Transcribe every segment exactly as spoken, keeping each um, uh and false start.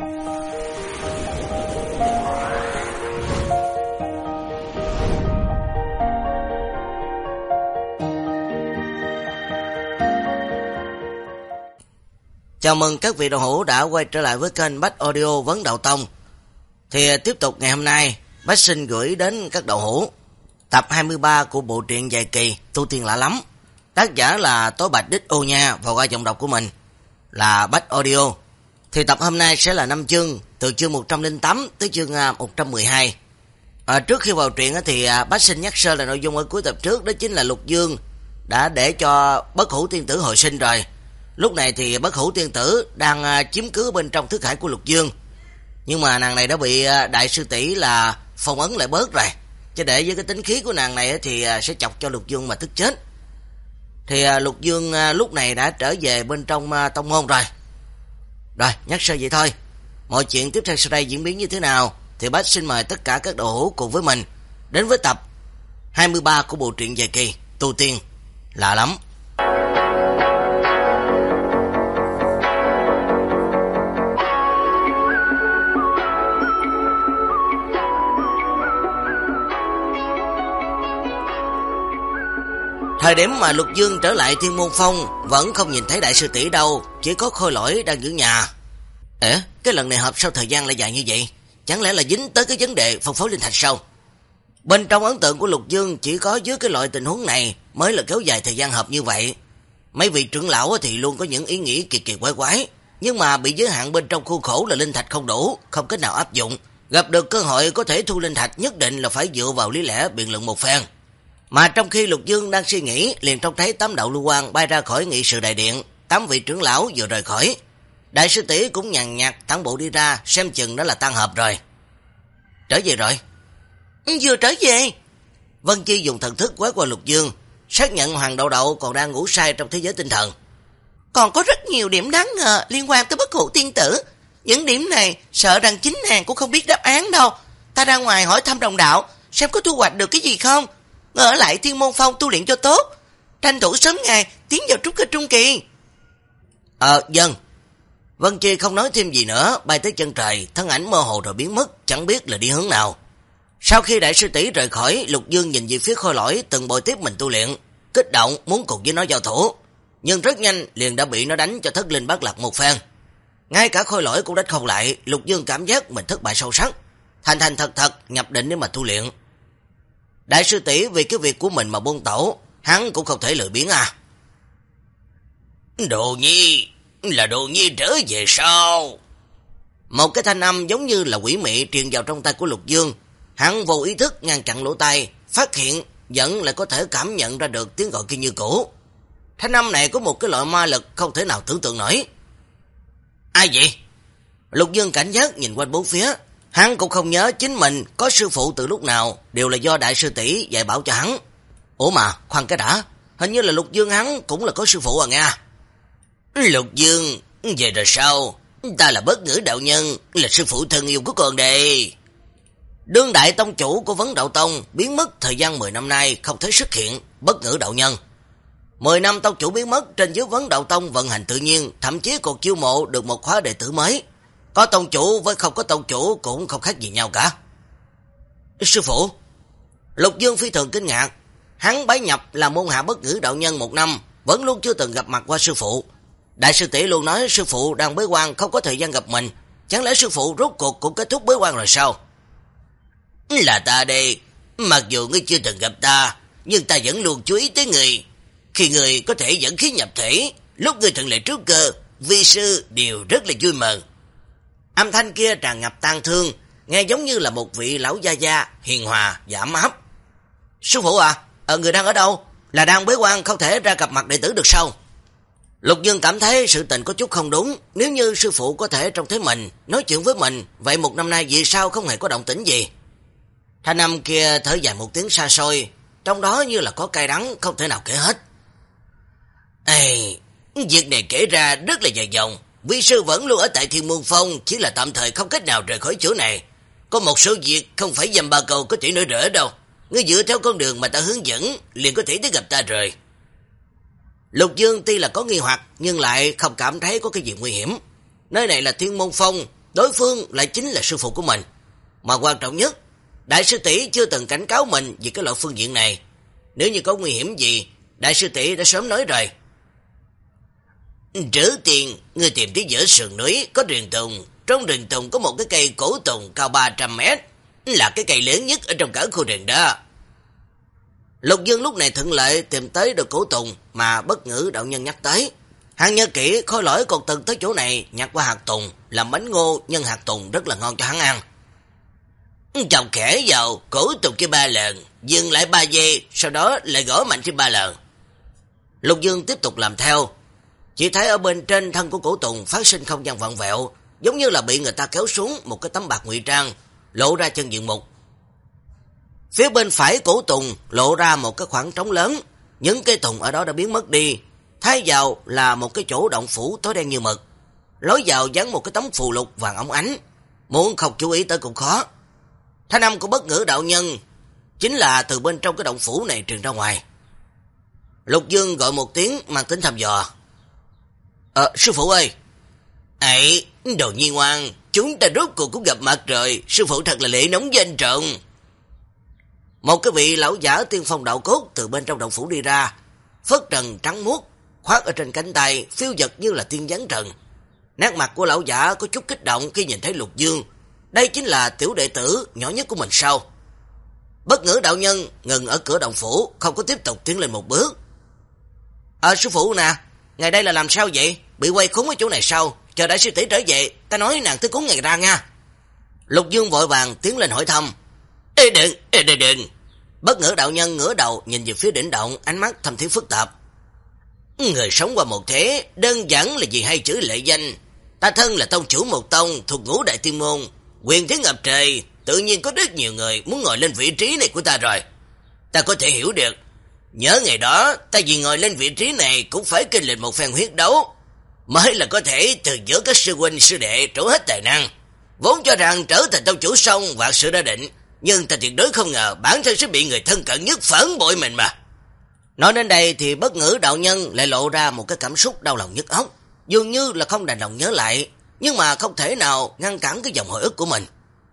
Chào mừng các vị đạo hữu đã quay trở lại với kênh Bách Audio Vấn Đạo Tông. Thì tiếp tục ngày hôm nay, Bách xin gửi đến các đạo hữu tập hai mươi ba của bộ truyện dài kỳ Tu Tiên Lạ Lắm. Tác giả là Tối Bạch Đích Ô Nha và qua giọng đọc của mình là Bách Audio. Thì tập hôm nay sẽ là năm chương, từ chương một trăm lẻ tám tới chương một trăm mười hai. À, trước khi vào truyện thì Bách xin nhắc sơ là nội dung ở cuối tập trước, đó chính là Lục Dương đã để cho Bất Hủ Tiên Tử hồi sinh rồi. Lúc này thì Bất Hủ Tiên Tử đang chiếm cứ bên trong thức hải của Lục Dương. Nhưng mà nàng này đã bị đại sư tỷ là phong ấn lại bớt rồi. Chứ để với cái tính khí của nàng này thì sẽ chọc cho Lục Dương mà tức chết. Thì Lục Dương lúc này đã trở về bên trong tông môn rồi. Rồi, nhắc sơ vậy thôi. Mọi chuyện tiếp theo sau đây diễn biến như thế nào thì Bách xin mời tất cả các đạo hữu cùng với mình đến với tập hai mươi ba của bộ truyện dài kỳ Tu Tiên Lạ Lắm. Thời điểm mà Lục Dương trở lại Thiên Môn Phong vẫn không nhìn thấy đại sư tỷ đâu, chỉ có Khôi Lỗi đang giữ nhà. Ê, cái lần này họp sao thời gian lại dài như vậy? Chẳng lẽ là dính tới cái vấn đề phân phối linh thạch sao? Bên trong ấn tượng của Lục Dương chỉ có dưới cái loại tình huống này mới là kéo dài thời gian họp như vậy. Mấy vị trưởng lão thì luôn có những ý nghĩ kỳ kỳ quái quái, nhưng mà bị giới hạn bên trong khuôn khổ là linh thạch không đủ, không cách nào áp dụng. Gặp được cơ hội có thể thu linh thạch nhất định là phải dựa vào lý lẽ biện luận một phen. Mà trong khi Lục Dương đang suy nghĩ, liền trông thấy tám đạo lưu quang bay ra khỏi nghị sự đại điện, tám vị trưởng lão vừa rời khỏi. Đại sư tỷ cũng nhàn nhạt thẳng bộ đi ra, xem chừng đó là tan họp rồi. Trở về rồi. Vừa trở về. Vân Chi dùng thần thức quét qua Lục Dương, xác nhận Hoàng Đậu Đậu còn đang ngủ say trong thế giới tinh thần. Còn có rất nhiều điểm đáng ngờ liên quan tới Bất Hủ Tiên Tử. Những điểm này sợ rằng chính nàng cũng không biết đáp án đâu. Ta ra ngoài hỏi thăm đồng đạo, xem có thu hoạch được cái gì không. Ở lại Thiên Môn Phong tu luyện cho tốt, tranh thủ sớm ngày tiến vào trúc cơ trung kỳ. Ờ, dân. Vân Chi không nói thêm gì nữa, bay tới chân trời, thân ảnh mơ hồ rồi biến mất, chẳng biết là đi hướng nào. Sau khi đại sư tỷ rời khỏi, Lục Dương nhìn về phía Khôi Lỗi từng bồi tiếp mình tu luyện, kích động muốn cùng với nó giao thủ, nhưng rất nhanh liền đã bị nó đánh cho thất linh bát lạc một phen. Ngay cả Khôi Lỗi cũng đánh không lại, Lục Dương cảm giác mình thất bại sâu sắc, thành thành thật thật nhập định để mà tu luyện. Đại sư tỷ vì cái việc của mình mà buông tẩu, hắn cũng không thể lười biếng à. Đồ Nhi, là Đồ Nhi trở về sao? Một cái thanh âm giống như là quỷ mị truyền vào trong tay của Lục Dương. Hắn vô ý thức ngăn chặn lỗ tai, phát hiện vẫn lại có thể cảm nhận ra được tiếng gọi kia như cũ. Thanh âm này có một cái loại ma lực không thể nào tưởng tượng nổi. Ai vậy? Lục Dương cảnh giác nhìn quanh bốn phía. Hắn cũng không nhớ chính mình có sư phụ từ lúc nào, đều là do đại sư tỷ dạy bảo cho hắn. Ủa mà, khoan cái đã, hình như là Lục Dương hắn cũng là có sư phụ à nghe. Lục Dương, về rồi sao? Ta là Bất Ngữ đạo nhân, là sư phụ thân yêu của con đây. Đương đại tông chủ của Vấn Đạo Tông biến mất thời gian mười năm nay không thấy xuất hiện. Bất Ngữ đạo nhân mười năm tông chủ biến mất, trên dưới Vấn Đạo Tông vận hành tự nhiên, thậm chí còn chiêu mộ được một khóa đệ tử mới. Có tông chủ với không có tông chủ cũng không khác gì nhau cả. Sư phụ. Lục Dương phi thường kinh ngạc. Hắn bái nhập là môn hạ Bất Ngữ đạo nhân một năm, vẫn luôn chưa từng gặp mặt qua sư phụ. Đại sư tỷ luôn nói sư phụ đang bế quan không có thời gian gặp mình. Chẳng lẽ sư phụ rốt cuộc cũng kết thúc bế quan rồi sao? Là ta đây. Mặc dù ngươi chưa từng gặp ta, nhưng ta vẫn luôn chú ý tới người. Khi người có thể dẫn khí nhập thể, lúc ngươi thuận lợi trúc cơ, vi sư đều rất là vui mừng. Âm thanh kia tràn ngập tang thương, nghe giống như là một vị lão gia gia hiền hòa và ấm áp. Sư phụ à, ờ, người đang ở đâu? Là đang bế quan không thể ra gặp mặt đệ tử được sao? Lục Dương cảm thấy sự tình có chút không đúng. Nếu như sư phụ có thể trông thấy mình, nói chuyện với mình, vậy một năm nay vì sao không hề có động tĩnh gì? Thanh âm kia thở dài một tiếng xa xôi, trong đó như là có cay đắng không thể nào kể hết. Ê, việc này kể ra rất là dài dòng. Vi sư vẫn luôn ở tại Thiên Môn Phong, chỉ là tạm thời không cách nào rời khỏi chỗ này. Có một số việc không phải dăm ba câu có thể nói rõ đâu. Ngươi dựa theo con đường mà ta hướng dẫn, liền có thể tới gặp ta rồi. Lục Dương tuy là có nghi hoặc, nhưng lại không cảm thấy có cái gì nguy hiểm. Nơi này là Thiên Môn Phong, đối phương lại chính là sư phụ của mình. Mà quan trọng nhất, đại sư tỷ chưa từng cảnh cáo mình về cái loại phương diện này. Nếu như có nguy hiểm gì, đại sư tỷ đã sớm nói rồi. Trước tiên, ngươi tìm tới giữa sườn núi có rừng tùng. Trong rừng tùng có một cái cây cổ tùng cao ba trăm mét, là cái cây lớn nhất ở trong cả khu rừng đó. Lục Dương lúc này thuận lợi tìm tới được cổ tùng mà Bất Ngữ đạo nhân nhắc tới. Hắn nhớ kỹ Khôi Lỗi còn từng tới chỗ này nhặt qua hạt tùng, làm bánh ngô nhân hạt tùng rất là ngon cho hắn ăn. Chồng khẽ vào cổ tùng kia ba lần, dừng lại ba giây, sau đó lại gõ mạnh trên ba lần. Lục Dương tiếp tục làm theo. Chỉ thấy ở bên trên thân của cổ tùng phát sinh không gian vặn vẹo, giống như là bị người ta kéo xuống một cái tấm bạc ngụy trang, lộ ra chân diện mục. Phía bên phải cổ tùng lộ ra một cái khoảng trống lớn, những cây tùng ở đó đã biến mất đi, thay vào là một cái chỗ động phủ tối đen như mực. Lối vào dán một cái tấm phù lục vàng óng ánh, muốn không chú ý tới cũng khó. Thanh âm của Bất Ngữ đạo nhân chính là từ bên trong cái động phủ này truyền ra ngoài. Lục Dương gọi một tiếng mang tính thăm dò. Ờ, sư phụ ơi. Ấy, đồ nhi ngoan, chúng ta rốt cuộc cũng gặp mặt rồi, sư phụ thật là lễ nóng danh trọng. Một cái vị lão giả tiên phong đạo cốt từ bên trong động phủ đi ra, phất trần trắng muốt, khoác ở trên cánh tay, phiêu dật như là tiên giáng trần. Nét mặt của lão giả có chút kích động khi nhìn thấy Lục Dương. Đây chính là tiểu đệ tử nhỏ nhất của mình sao? Bất Ngữ đạo nhân ngừng ở cửa động phủ, không có tiếp tục tiến lên một bước. Ờ, sư phụ nè, ngày đây là làm sao vậy? Bị quay khốn ở chỗ này sao? Chờ đại sư tỷ trở về, ta nói nàng tới cúng ngày ra nha. Lục Dương vội vàng tiến lên hỏi thăm. Ê đừng, ê đừng, đừng. Bất Ngữ đạo nhân ngửa đầu nhìn về phía đỉnh động, ánh mắt thâm thúy phức tạp. Người sống qua một thế, đơn giản là vì hai chữ lệ danh. Ta thân là tông chủ một tông, thuộc Ngũ Đại Tiên Môn, quyền thế ngập trời, tự nhiên có rất nhiều người muốn ngồi lên vị trí này của ta rồi. Ta có thể hiểu được. Nhớ ngày đó, ta vì ngồi lên vị trí này cũng phải kinh lịch một phen huyết đấu, mới là có thể từ giữa các sư huynh sư đệ trổ hết tài năng. Vốn cho rằng trở thành tông chủ xong vạn sự đã định, nhưng ta tuyệt đối không ngờ bản thân sẽ bị người thân cận nhất phản bội mình mà. Nói đến đây thì Bất Ngữ đạo nhân lại lộ ra một cái cảm xúc đau lòng nhức óc, dường như là không đành lòng nhớ lại, nhưng mà không thể nào ngăn cản cái dòng hồi ức của mình.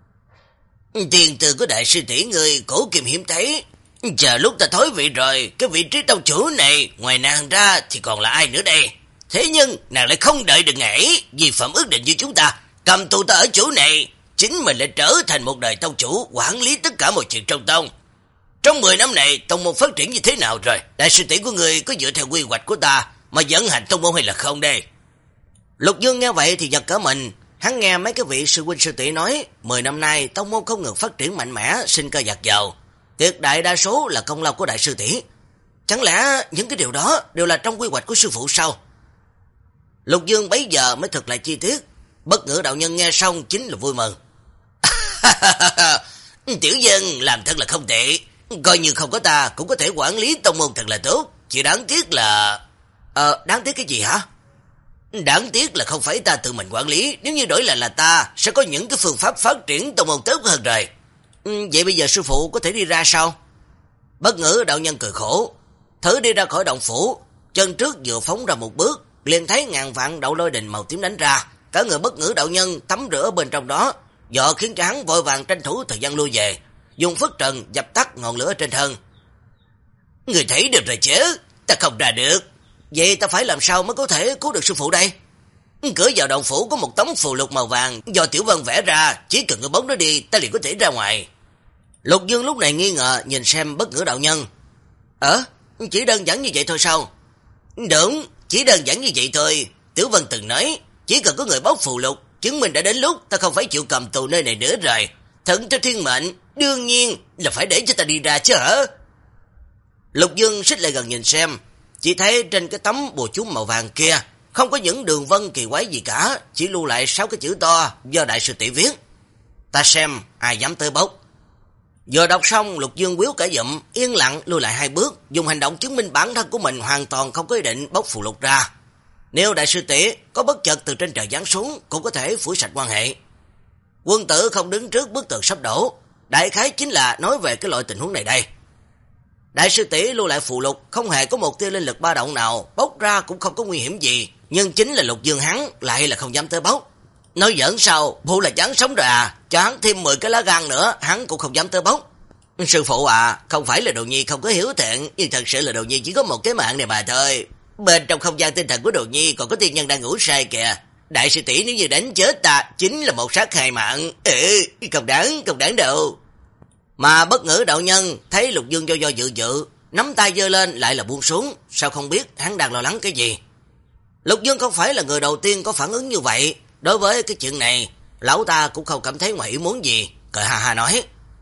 Tiền từ của đại sư tỷ người cổ kim hiếm thấy, chờ lúc ta thối vị rồi, cái vị trí tông chủ này ngoài nàng ra thì còn là ai nữa đây? Thế nhưng nàng lại không đợi được ngày, vì phẩm ước định với chúng ta, cầm tù ta ở chỗ này, chính mình lại trở thành một đời tông chủ, quản lý tất cả mọi chuyện trong tông. Trong mười năm này, tông môn phát triển như thế nào rồi? Đại sư tỷ của người có dựa theo quy hoạch của ta mà dẫn hành tông môn hay là không đây? Lục Dương nghe vậy thì giật cả mình. Hắn nghe mấy cái vị sư huynh sư tỷ nói, mười năm nay tông môn không ngừng phát triển mạnh mẽ, sinh cơ dạt dào, tuyệt đại đa số là công lao của đại sư tỷ. Chẳng lẽ những cái điều đó đều là trong quy hoạch của sư phụ sao? Lục Dương bấy giờ mới thực lại chi tiết. Bất Ngữ đạo nhân nghe xong chính là vui mừng. Tiểu dân làm thật là không tệ, coi như không có ta cũng có thể quản lý tông môn thật là tốt. Chỉ đáng tiếc là... Ờ, đáng tiếc cái gì hả? Đáng tiếc là không phải ta tự mình quản lý, nếu như đổi lại là ta sẽ có những cái phương pháp phát triển tông môn tốt hơn rồi. Ừ, vậy bây giờ sư phụ có thể đi ra sao? Bất Ngữ đạo nhân cười khổ, thử đi ra khỏi động phủ, chân trước vừa phóng ra một bước, liền thấy ngàn vạn đạo lôi đình màu tím đánh ra, cả người Bất Ngữ đạo nhân tắm rửa bên trong đó, dọ khiến cho hắn vội vàng tranh thủ thời gian lui về, dùng phất trần dập tắt ngọn lửa trên thân. Người thấy được rồi chứ, ta không ra được. Vậy ta phải làm sao mới có thể cứu được sư phụ đây? Cửa vào động phủ có một tấm phù lục màu vàng do Tiểu Vân vẽ ra, chỉ cần người bóng nó đi ta liền có thể ra ngoài. Lục Dương lúc này nghi ngờ nhìn xem Bất Ngữ đạo nhân. Ờ, chỉ đơn giản như vậy thôi sao? Đúng, chỉ đơn giản như vậy thôi. Tiểu Vân từng nói, chỉ cần có người bóc phù lục, chứng minh đã đến lúc ta không phải chịu cầm tù nơi này nữa rồi. Thận cho thiên mệnh, đương nhiên là phải để cho ta đi ra chứ hả? Lục Dương xích lại gần nhìn xem, chỉ thấy trên cái tấm bùa chú màu vàng kia không có những đường vân kỳ quái gì cả, chỉ lưu lại sáu cái chữ to do đại sư tỷ viết. Ta xem ai dám tới bốc. Vừa đọc xong, Lục Dương quýu cả dụm, yên lặng lùi lại hai bước, dùng hành động chứng minh bản thân của mình hoàn toàn không có ý định bốc phù lục ra. Nếu đại sư tỷ có bất chợt từ trên trời giáng xuống, cũng có thể phủi sạch quan hệ. Quân tử không đứng trước bức tường sắp đổ, đại khái chính là nói về cái loại tình huống này đây. Đại sư tỷ lưu lại phù lục, không hề có một tia linh lực ba động nào, bốc ra cũng không có nguy hiểm gì, nhưng chính là Lục Dương hắn lại là không dám tới bốc. Nói giỡn sao, phụ là chán sống rồi à, cho hắn thêm mười cái lá gan nữa, hắn cũng không dám tới bốc. Sư phụ à, không phải là Đồ Nhi không có hiếu thiện, nhưng thật sự là Đồ Nhi chỉ có một cái mạng này mà thôi. Bên trong không gian tinh thần của Đồ Nhi còn có tiên nhân đang ngủ say kìa. Đại sư tỷ nếu như đánh chết ta, chính là một sát hai mạng. Ừ, không đáng, không đáng đâu. Mà Bất Ngữ đạo nhân thấy Lục Dương do do dự dự, nắm tay giơ lên lại là buông xuống, sao không biết hắn đang lo lắng cái gì. Lục Dương không phải là người đầu tiên có phản ứng như vậy, đối với cái chuyện này, lão ta cũng không cảm thấy ngoài ý muốn gì, cười ha ha nói.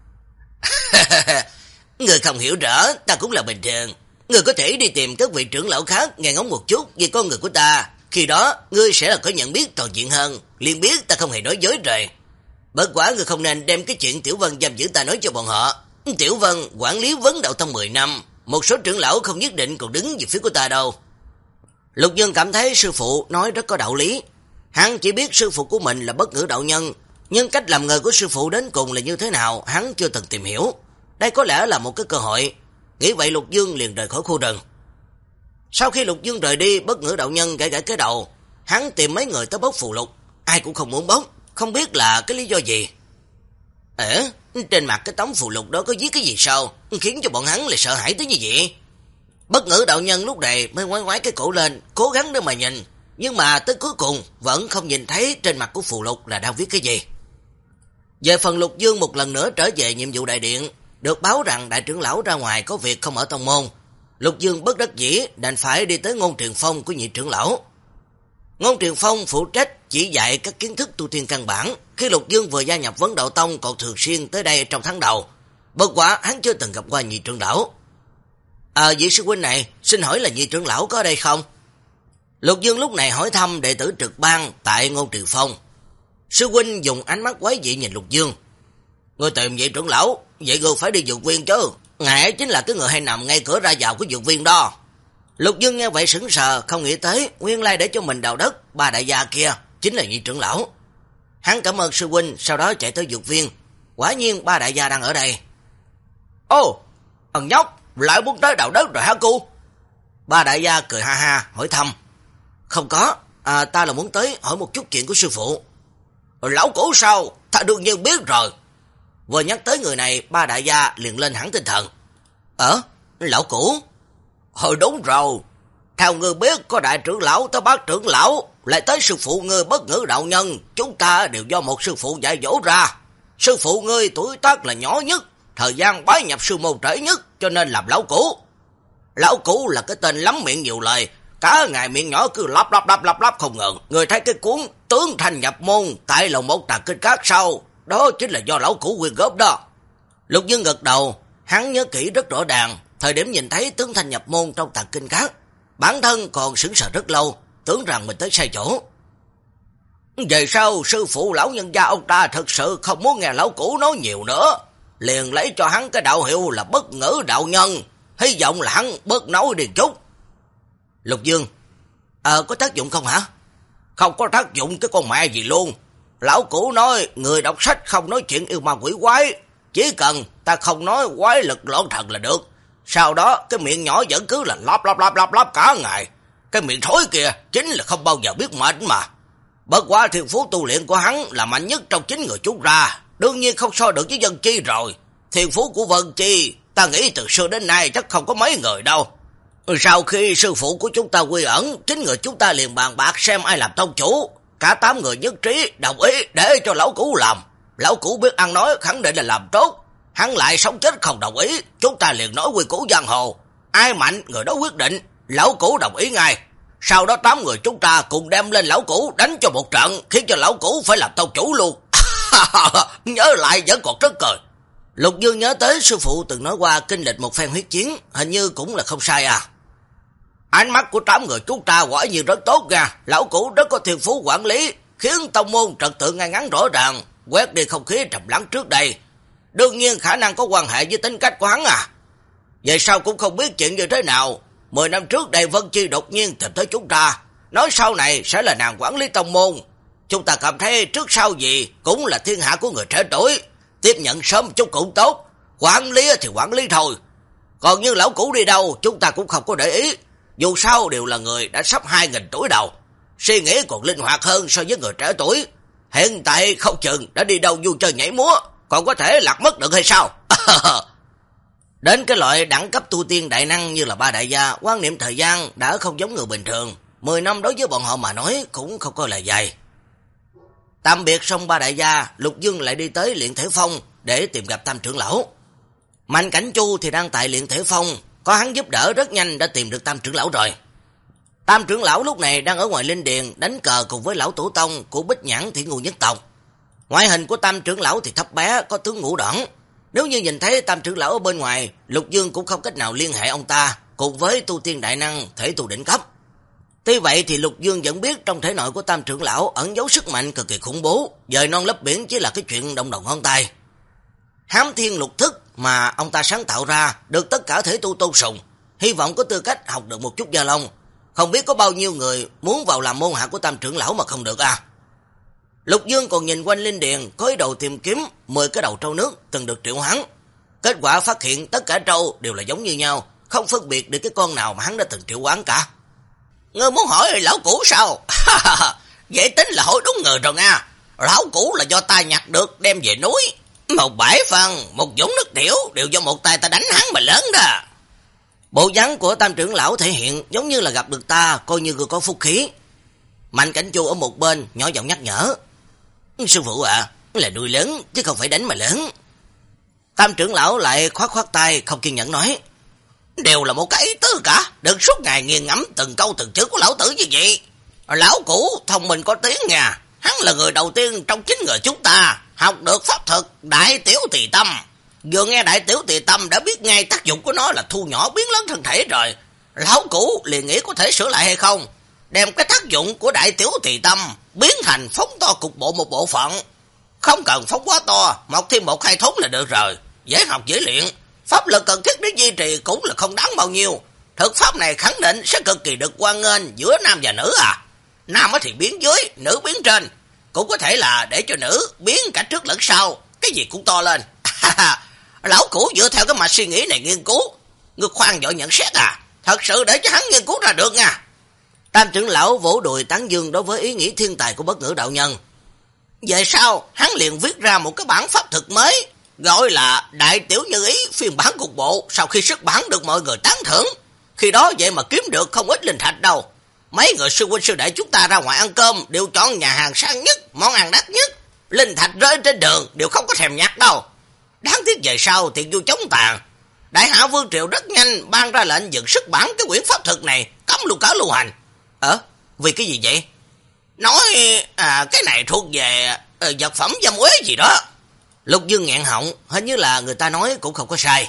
Người không hiểu rõ, ta cũng là bình thường. Người có thể đi tìm các vị trưởng lão khác nghe ngóng một chút về con người của ta, khi đó ngươi sẽ là có nhận biết toàn diện hơn, liền biết ta không hề nói dối rồi. Bất quả người không nên đem cái chuyện Tiểu Vân giam giữ ta nói cho bọn họ. Tiểu Vân quản lý vấn đạo tông mười năm, một số trưởng lão không nhất định còn đứng về phía của ta đâu. Lục Dương cảm thấy sư phụ nói rất có đạo lý. Hắn chỉ biết sư phụ của mình là Bất Ngữ đạo nhân, nhưng cách làm người của sư phụ đến cùng là như thế nào hắn chưa từng tìm hiểu. Đây có lẽ là một cái cơ hội. Nghĩ vậy Lục Dương liền rời khỏi khu rừng. Sau khi Lục Dương rời đi, Bất Ngữ đạo nhân gãi gãi cái đầu. Hắn tìm mấy người tới bốc phù lục, ai cũng không muốn bốc, không biết là cái lý do gì. Ờ, trên mặt cái tấm phù lục đó có viết cái gì sao, khiến cho bọn hắn lại sợ hãi tới như vậy. Bất Ngữ đạo nhân lúc này mới ngoái ngoái cái cổ lên, cố gắng để mà nhìn, nhưng mà tới cuối cùng vẫn không nhìn thấy trên mặt của phù lục là đang viết cái gì. Về phần Lục Dương một lần nữa trở về nhiệm vụ đại điện, được báo rằng đại trưởng lão ra ngoài có việc không ở tông môn. Lục Dương bất đắc dĩ đành phải đi tới Ngôn Truyền Phong của nhị trưởng lão. Ngôn Truyền Phong phụ trách chỉ dạy các kiến thức tu tiên căn bản. Khi Lục Dương vừa gia nhập Vấn Đạo Tông còn thường xuyên tới đây trong tháng đầu. Bất quả hắn chưa từng gặp qua nhị trưởng lão. À, vị sư huynh này, xin hỏi là nhị trưởng lão có ở đây không? Lục Dương lúc này hỏi thăm đệ tử trực ban tại Ngôn Truyền Phong. Sư huynh dùng ánh mắt quái dị nhìn Lục Dương. Người tìm vị trưởng lão, vậy người phải đi dược viên chứ. Ngài ấy chính là cái người hay nằm ngay cửa ra vào của dược viên đó. Lục Dương nghe vậy sững sờ, không nghĩ tới nguyên lai để cho mình đào đất ba đại gia kia chính là nhị trưởng lão. Hắn cảm ơn sư huynh, sau đó chạy tới dược viên. Quả nhiên ba đại gia đang ở đây. Ô, ẩn nhóc, lại muốn tới đào đất rồi hả cô? Ba đại gia cười ha ha, hỏi thăm. Không có, à, ta là muốn tới hỏi một chút chuyện của sư phụ. Lão cổ sao? Ta đương nhiên biết rồi. Vừa nhắc tới người này, ba đại gia liền lên hẳn tinh thần. Ờ, lão cũ? Hồi đúng rồi. Theo ngươi biết có đại trưởng lão tới bác trưởng lão, lại tới sư phụ ngươi Bất Ngữ đạo nhân, chúng ta đều do một sư phụ dạy dỗ ra. Sư phụ ngươi tuổi tác là nhỏ nhất, thời gian bái nhập sư môn trễ nhất, cho nên làm lão cũ. Lão cũ là cái tên lắm miệng nhiều lời, cả ngày miệng nhỏ cứ lắp lắp lắp lắp lắp không ngừng. Người thấy cái cuốn Tướng Thành Nhập Môn tại lầu một tàng kinh các sau, đó chính là do lão cũ quyên góp đó. Lục Dương gật đầu, hắn nhớ kỹ rất rõ ràng, thời điểm nhìn thấy Tướng Thành Nhập Môn trong tàng kinh các, bản thân còn sững sờ rất lâu, tưởng rằng mình tới sai chỗ. Về sau sư phụ lão nhân gia ông ta thật sự không muốn nghe lão cũ nói nhiều nữa, liền lấy cho hắn cái đạo hiệu là Bất Ngữ đạo nhân, hy vọng là hắn bớt nói đi chút. Lục Dương, ờ có tác dụng không hả? Không có tác dụng cái con mẹ gì luôn. Lão cũ nói người đọc sách không nói chuyện yêu ma quỷ quái, chỉ cần ta không nói quái lực loạn thần là được. Sau đó cái miệng nhỏ vẫn cứ là lắp lắp lắp lắp lắp cả ngày. Cái miệng thối kia chính là không bao giờ biết mệt mà. Bất quá thiên phú tu luyện của hắn là mạnh nhất trong chính người chúng ra, đương nhiên không so được với Vân Chi rồi. Thiên phú của Vân Chi ta nghĩ từ xưa đến nay chắc không có mấy người đâu. Sau khi sư phụ của chúng ta quy ẩn, chính người chúng ta liền bàn bạc xem ai làm tông chủ. Cả tám người nhất trí đồng ý để cho lão cũ làm. Lão cũ biết ăn nói khẳng định là làm tốt. Hắn lại sống chết không đồng ý, chúng ta liền nói quy củ giang hồ. Ai mạnh người đó quyết định, lão cũ đồng ý ngay. Sau đó tám người chúng ta cùng đem lên lão cũ đánh cho một trận, khiến cho lão cũ phải làm tông chủ luôn. Nhớ lại vẫn còn rất cười. Lục Dương nhớ tới sư phụ từng nói qua kinh lịch một phen huyết chiến, hình như cũng là không sai à. Ánh mắt của tám người chúng ta quả nhiên rất tốt nha, lão cũ rất có thiên phú quản lý, khiến tông môn trật tự ngay ngắn rõ ràng, quét đi không khí trầm lắng trước đây. Đương nhiên khả năng có quan hệ với tính cách của hắn à. Về sau cũng không biết chuyện như thế nào. Mười năm trước đây Vân Chi đột nhiên tìm tới chúng ta, nói sau này sẽ là nàng quản lý tông môn. Chúng ta cảm thấy trước sau gì cũng là thiên hạ của người trẻ tuổi, tiếp nhận sớm chút cũng tốt, quản lý thì quản lý thôi. Còn như lão cũ đi đâu chúng ta cũng không có để ý, dù sao đều là người đã sắp hai nghìn tuổi đầu, suy nghĩ còn linh hoạt hơn so với người trẻ tuổi. Hiện tại không chừng đã đi đâu vui chơi nhảy múa, còn có thể lạc mất được hay sao? Đến cái loại đẳng cấp tu tiên đại năng như là ba đại gia, quan niệm thời gian đã không giống người bình thường. Mười năm đối với bọn họ mà nói cũng không coi là dài. Tạm biệt xong ba đại gia, Lục Dương lại đi tới Luyện Thể Phong để tìm gặp Tam trưởng lão. Mạnh Cảnh Chu thì đang tại Luyện Thể Phong, có hắn giúp đỡ rất nhanh đã tìm được Tam trưởng lão rồi. Tam trưởng lão lúc này đang ở ngoài linh điền đánh cờ cùng với lão tổ tông của Bích Nhãn Thị Ngu nhất tộc. Ngoại hình của Tam trưởng lão thì thấp bé, có tướng ngũ đoạn. Nếu như nhìn thấy Tam trưởng lão ở bên ngoài, Lục Dương cũng không cách nào liên hệ ông ta cùng với tu tiên đại năng thể tu đỉnh cấp. Tuy vậy thì Lục Dương vẫn biết trong thể nội của Tam trưởng lão ẩn giấu sức mạnh cực kỳ khủng bố, dời non lấp biển chỉ là cái chuyện động đầu ngón tay. Hám Thiên Lục Thức mà ông ta sáng tạo ra được tất cả thể tu tôn sùng, hy vọng có tư cách học được một chút gia long. Không biết có bao nhiêu người muốn vào làm môn hạ của Tam trưởng lão mà không được à. Lục Dương còn nhìn quanh linh điền, có ý đồ tìm kiếm mười cái đầu trâu nước từng được triệu hoán. Kết quả phát hiện tất cả trâu đều là giống như nhau, không phân biệt được cái con nào mà hắn đã từng triệu hoán cả. Ngươi muốn hỏi lão cũ sao? Vậy tính là hỏi đúng người rồi nha. Lão cũ là do ta nhặt được đem về núi. Một bãi phân, một dũng nước tiểu đều do một tay ta đánh hắn mà lớn đó. Bộ dáng của Tam trưởng lão thể hiện giống như là gặp được ta, coi như người có phúc khí. Mạnh Cảnh Chu ở một bên nhỏ giọng nhắc nhở. Sư phụ ạ, à, là nuôi lớn chứ không phải đánh mà lớn. Tam trưởng lão lại khoát khoát tay không kiên nhẫn nói. Đều là một cái ý tứ cả, đừng suốt ngày nghiền ngẫm từng câu từng chữ của lão tử như vậy. Lão cũ thông minh có tiếng nha, hắn là người đầu tiên trong chính người chúng ta học được pháp thuật Đại Tiểu Tỳ Tâm. Vừa nghe Đại Tiểu Tỳ Tâm đã biết ngay tác dụng của nó là thu nhỏ biến lớn thân thể rồi. Lão cũ liền nghĩ có thể sửa lại hay không, đem cái tác dụng của Đại Tiểu Tỳ Tâm biến thành phóng to cục bộ một bộ phận. Không cần phóng quá to, mọc thêm một hai thốn là được rồi, dễ học dễ luyện. Pháp lực cần thiết để duy trì cũng là không đáng bao nhiêu. Thực pháp này khẳng định sẽ cực kỳ được hoan nghênh giữa nam và nữ à. Nam thì biến dưới, nữ biến trên. Cũng có thể là để cho nữ biến cả trước lẫn sau, cái gì cũng to lên. Lão cũ dựa theo cái mạch suy nghĩ này nghiên cứu. Ngươi khoan vội nhận xét à, thật sự để cho hắn nghiên cứu ra được nha. Tam trưởng lão vỗ đùi tán dương đối với ý nghĩ thiên tài của Bất Ngữ đạo nhân. Về sau hắn liền viết ra một cái bản pháp thực mới, gọi là Đại Tiểu Như Ý phiên bản cục bộ. Sau khi xuất bản được mọi người tán thưởng, khi đó vậy mà kiếm được không ít linh thạch đâu. Mấy người sư huynh sư đệ chúng ta ra ngoài ăn cơm đều chọn nhà hàng sang nhất, món ăn đắt nhất. Linh thạch rơi trên đường đều không có thèm nhặt đâu. Đáng tiếc về sau tiền vua chống tàn, Đại Hạ Vương Triều rất nhanh ban ra lệnh dừng xuất bản cái quyển pháp thực này, cấm luôn cả lưu hành. Ờ, vì cái gì vậy? Nói à, cái này thuộc về à, vật phẩm dâm uế gì đó. Lục Dương nghẹn họng, hình như là người ta nói cũng không có sai.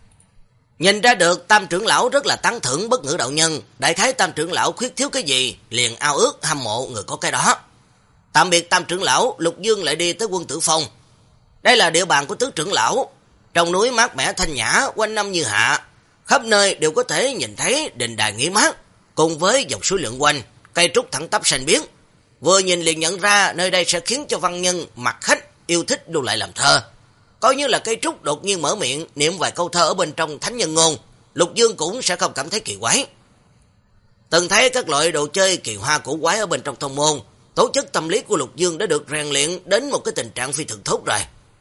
Nhìn ra được Tam trưởng lão rất là tán thưởng Bất Ngữ đạo nhân, đại khái Tam trưởng lão khuyết thiếu cái gì liền ao ước hâm mộ người có cái đó. Tạm biệt Tam trưởng lão, Lục Dương lại đi tới Quân Tử Phong. Đây là địa bàn của Tứ trưởng lão, trong núi mát mẻ thanh nhã, quanh năm như hạ, khắp nơi đều có thể nhìn thấy đình đài nghỉ mát, cùng với dòng suối lượn quanh, cây trúc thẳng tắp xanh biếc. Vừa nhìn liền nhận ra nơi đây sẽ khiến cho văn nhân mặc khách yêu thích lưu lại làm thơ. Coi như là cây trúc đột nhiên mở miệng niệm vài câu thơ ở bên trong thánh nhân ngôn, Lục Dương cũng sẽ không cảm thấy kỳ quái. Từng thấy các loại đồ chơi kỳ hoa cổ quái ở bên trong thông môn, tố chất tâm lý của Lục Dương đã được rèn luyện đến một cái tình trạng phi thường tốt rồi.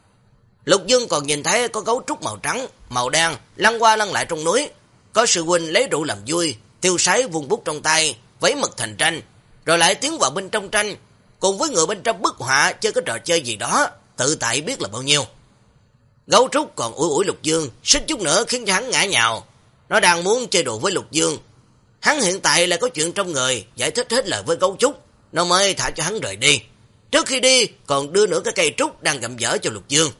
Lục Dương còn nhìn thấy có gấu trúc màu trắng, màu đen lăn qua lăn lại trong núi, có sư huynh lấy rượu làm vui, tiêu sái vung bút trong tay, vấy mực thành tranh, rồi lại tiến vào bên trong tranh, cùng với người bên trong bức họa chơi cái trò chơi gì đó, tự tại biết là bao nhiêu. Gấu trúc còn ủi ủi Lục Dương, xích chút nữa khiến cho hắn ngã nhào. Nó đang muốn chơi đùa với Lục Dương. Hắn hiện tại là có chuyện trong người, giải thích hết lời với gấu trúc, nó mới thả cho hắn rời đi. Trước khi đi còn đưa nửa cái cây trúc đang gặm dở cho Lục Dương.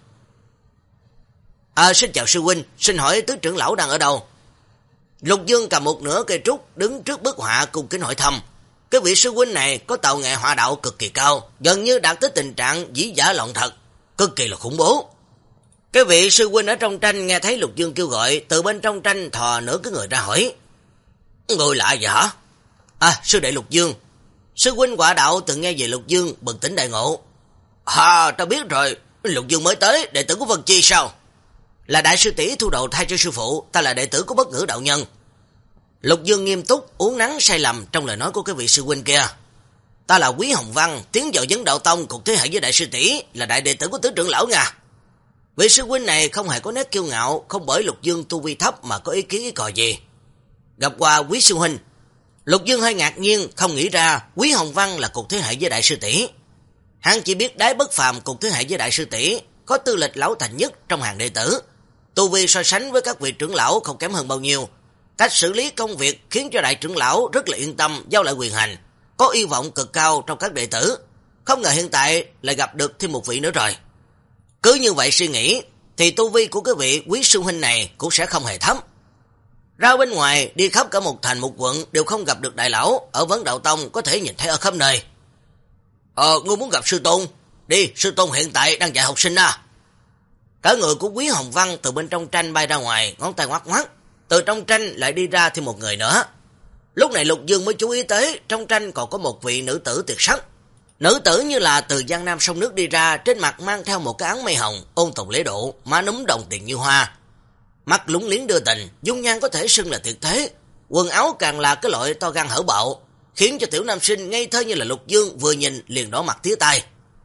À, xin chào sư huynh, xin hỏi Tứ trưởng lão đang ở đâu? Lục Dương cầm một nửa cây trúc đứng trước bức họa cung kính hỏi thăm. Cái vị sư huynh này có tạo nghệ họa đạo cực kỳ cao, gần như đạt tới tình trạng dĩ giả loạn thật, cực kỳ là khủng bố. Cái vị sư huynh ở trong tranh nghe thấy Lục Dương kêu gọi, từ bên trong tranh thò nửa cái người ra hỏi. Người lạ vậy hả? À, sư đệ Lục Dương. Sư huynh họa đạo từng nghe về Lục Dương, bừng tỉnh đại ngộ. À, ta biết rồi, Lục Dương mới tới, đệ tử của Vân Chi sao? Là đại sư tỷ thu đồ thay cho sư phụ, ta là đệ tử của Bất Ngữ đạo nhân. Lục Dương nghiêm túc uống nắng sai lầm trong lời nói của cái vị sư huynh kia. Ta là Quý Hồng Văn, tiến vào Vấn Đạo Tông cùng thế hệ với đại sư tỷ, là đại đệ tử của tứ trưởng lão nha. Vị sư huynh này không hề có nét kiêu ngạo, không bởi Lục Dương tu vi thấp mà có ý kiến ý cò gì. Gặp qua Quý sư huynh, Lục Dương hơi ngạc nhiên, không nghĩ ra Quý Hồng Văn là cùng thế hệ với đại sư tỷ. Hắn chỉ biết Đái Bất Phàm cùng thế hệ với đại sư tỷ, có tư lịch lão thành nhất trong hàng đệ tử. Tu vi so sánh với các vị trưởng lão không kém hơn bao nhiêu. Cách xử lý công việc khiến cho đại trưởng lão rất là yên tâm giao lại quyền hành, có hy vọng cực cao trong các đệ tử. Không ngờ hiện tại lại gặp được thêm một vị nữa rồi. Cứ như vậy suy nghĩ thì tu vi của cái vị Quý sư huynh này cũng sẽ không hề thấp. Ra bên ngoài đi khắp cả một thành một quận đều không gặp được đại lão, ở Vấn Đạo Tông có thể nhìn thấy ở khắp nơi. Ờ, ngươi muốn gặp sư tôn? Đi, sư tôn hiện tại đang dạy học sinh à. Cả người của Quý Hồng Văn từ bên trong tranh bay ra ngoài, ngón tay ngoắc ngoắc. Từ trong tranh lại đi ra thêm một người nữa. Lúc này Lục Dương mới chú ý tới, trong tranh còn có một vị nữ tử tuyệt sắc. Nữ tử như là từ Giang Nam sông nước đi ra, trên mặt mang theo một cái áo mây hồng, ôn tồn lễ độ, má núm đồng tiền như hoa. Mắt lúng liếng đưa tình, dung nhan có thể xưng là tuyệt thế. Quần áo càng là cái loại to gan hở bạo, khiến cho tiểu nam sinh ngây thơ như là Lục Dương vừa nhìn liền đỏ mặt tía tai.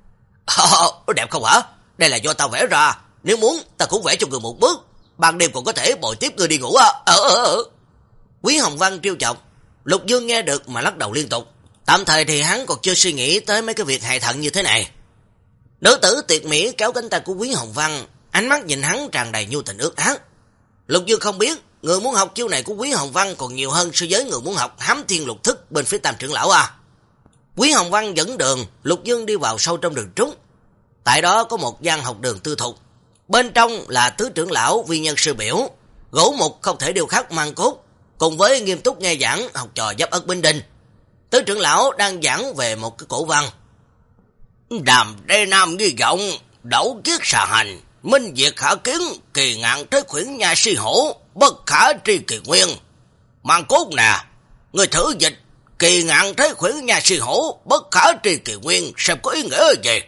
Ờ, đẹp không hả? Đây là do tao vẽ ra, nếu muốn ta cũng vẽ cho người một bước, ban đêm còn có thể bồi tiếp người đi ngủ à. Ờ ờ ờ. Quý Hồng Văn trêu chọc. Lục Dương nghe được mà lắc đầu liên tục. Tạm thời thì hắn còn chưa suy nghĩ tới mấy cái việc hại thận như thế này. Nữ tử tuyệt mỹ kéo cánh tay của Quý Hồng Văn, ánh mắt nhìn hắn tràn đầy nhu tình ước ác. Lục Dương không biết người muốn học chiêu này của Quý Hồng Văn còn nhiều hơn so với người muốn học Hám Thiên Lục Thức bên phía Tam trưởng lão à. Quý Hồng Văn dẫn đường, Lục Dương đi vào sâu trong rừng trúc. Tại đó có một gian học đường tư thục, bên trong là tứ trưởng lão vi nhân sư biểu, gỗ mục không thể điêu khắc mang cốt, cùng với nghiêm túc nghe giảng học trò giáp ất binh đinh. Tứ trưởng lão đang giảng về một cái cổ văn. Đàm đê nam nghi vọng, đẩu kiết xà hành, minh diệt khả kiến, kỳ ngạn thế khuyển nha si hổ, bất khả tri kỳ nguyên. Mang cốt nè, người thử dịch kỳ ngạn thế khuyển nha si hổ, bất khả tri kỳ nguyên xem có ý nghĩa gì.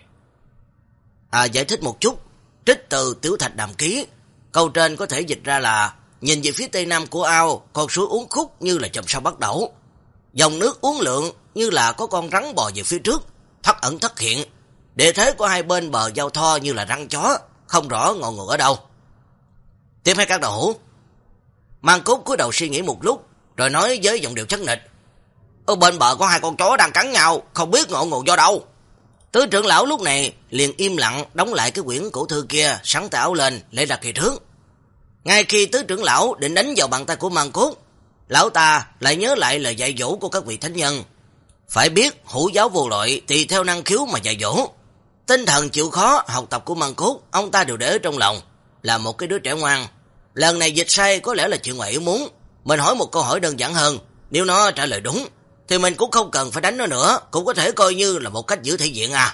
À, giải thích một chút, trích từ Tiểu Thạch Đàm Ký, câu trên có thể dịch ra là nhìn về phía tây nam của ao, con suối uốn khúc như là chòm sao bắt đầu. Dòng nước uốn lượn như là có con rắn bò về phía trước, thất ẩn thất hiện. Địa thế của hai bên bờ giao thoa như là răng chó, không rõ ngọn nguồn ở đâu. Tiếp hai các đầu hữu. Mang Cốt cúi đầu suy nghĩ một lúc, rồi nói với giọng điệu chắc nịch. Ở bên bờ có hai con chó đang cắn nhau, không biết ngọn nguồn do đâu. Tứ trưởng lão lúc này liền im lặng đóng lại cái quyển cổ thư kia, sắn tay áo lên, lấy ra kỳ thước. Ngay khi tứ trưởng lão định đánh vào bàn tay của Mang Cốt, lão ta lại nhớ lại lời dạy dỗ của các vị thánh nhân. Phải biết hữu giáo vô loại, tùy theo năng khiếu mà dạy dỗ. Tinh thần chịu khó học tập của Mang Cốt, ông ta đều để ở trong lòng, là một cái đứa trẻ ngoan. Lần này dịch sai có lẽ là chuyện ngoài ý muốn. Mình hỏi một câu hỏi đơn giản hơn, nếu nó trả lời đúng, thì mình cũng không cần phải đánh nó nữa, cũng có thể coi như là một cách giữ thể diện à.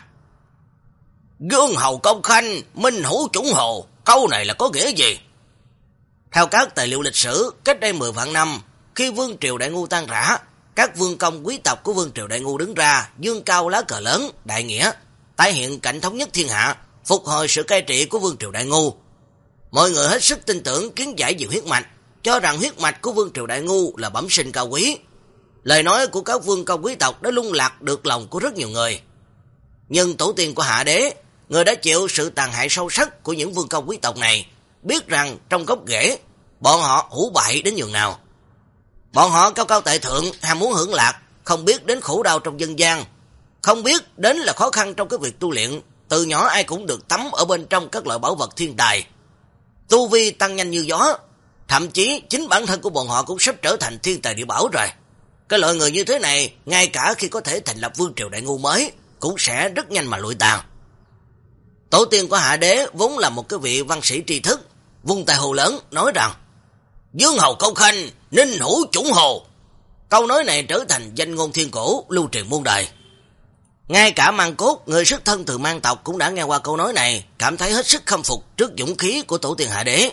Gương hầu công khanh, minh hữu chủng hồ, câu này là có nghĩa gì? Theo các tài liệu lịch sử, cách đây mười vạn năm, khi vương triều Đại Ngu tan rã, các vương công quý tộc của vương triều Đại Ngu đứng ra, dương cao lá cờ lớn, đại nghĩa, tái hiện cảnh thống nhất thiên hạ, phục hồi sự cai trị của vương triều Đại Ngu. Mọi người hết sức tin tưởng kiến giải về huyết mạch, cho rằng huyết mạch của vương triều Đại Ngu là bẩm sinh cao quý. Lời nói của các vương công quý tộc đã lung lạc được lòng của rất nhiều người. Nhưng tổ tiên của Hạ Đế, người đã chịu sự tàn hại sâu sắc của những vương công quý tộc này, biết rằng trong gốc rễ, bọn họ hủ bại đến nhường nào. Bọn họ cao cao tại thượng, ham muốn hưởng lạc, không biết đến khổ đau trong dân gian, không biết đến là khó khăn trong cái việc tu luyện. Từ nhỏ ai cũng được tắm ở bên trong các loại bảo vật thiên tài, tu vi tăng nhanh như gió, thậm chí chính bản thân của bọn họ cũng sắp trở thành thiên tài địa bảo rồi. Cái loại người như thế này, ngay cả khi có thể thành lập vương triều Đại Ngu mới, cũng sẽ rất nhanh mà lụi tàn. Tổ tiên của Hạ Đế vốn là một cái vị văn sĩ tri thức, vung tay hồ lớn nói rằng: Dương hầu công khanh, ninh hữu chủng hồ. Câu nói này trở thành danh ngôn thiên cổ, lưu truyền muôn đời. Ngay cả Mang Cốt, người xuất thân từ Mang tộc, cũng đã nghe qua câu nói này, cảm thấy hết sức khâm phục trước dũng khí của tổ tiên Hạ Đế.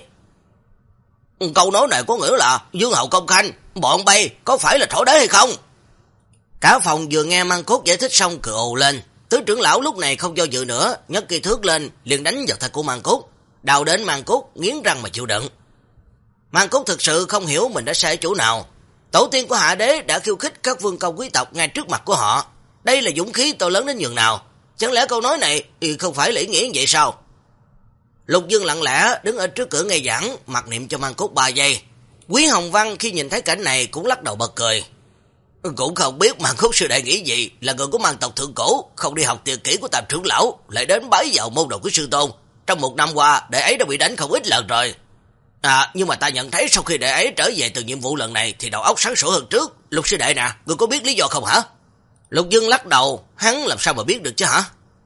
Câu nói này có nghĩa là: Dương hầu công khanh, bọn bay có phải là thổ đế hay không? Cả phòng vừa nghe Mang Cốt giải thích xong cười ồ lên. Tứ trưởng lão lúc này không do dự nữa, nhấc cây thước lên liền đánh vào tay của Mang Cốt, đào đến Mang Cốt nghiến răng mà chịu đựng. Mang Cốt thực sự không hiểu mình đã sai ở chỗ nào. Tổ tiên của Hạ Đế đã khiêu khích các vương công quý tộc ngay trước mặt của họ, Đây là dũng khí to lớn đến nhường nào? Chẳng lẽ câu nói này không phải là ý nghĩa như vậy sao? Lục Dương lặng lẽ đứng ở trước cửa nghe giảng, mặc niệm cho Mang Cốt ba giây. Quý Hồng Văn khi nhìn thấy cảnh này cũng lắc đầu bật cười. Cũng không biết Mang Cốt sư đệ nghĩ gì, là người của Mang tộc thượng cổ, không đi học tuyệt kỹ của Tam trưởng lão, lại đến bái vào môn đồ của sư tôn. Trong một năm qua, đệ ấy đã bị đánh không ít lần rồi. À, nhưng mà ta nhận thấy sau khi đệ ấy trở về từ nhiệm vụ lần này thì đầu óc sáng sủa hơn trước. Lục sư đệ nè, người có biết lý do không hả? Lục Dương lắc đầu, hắn làm sao mà biết được chứ hả?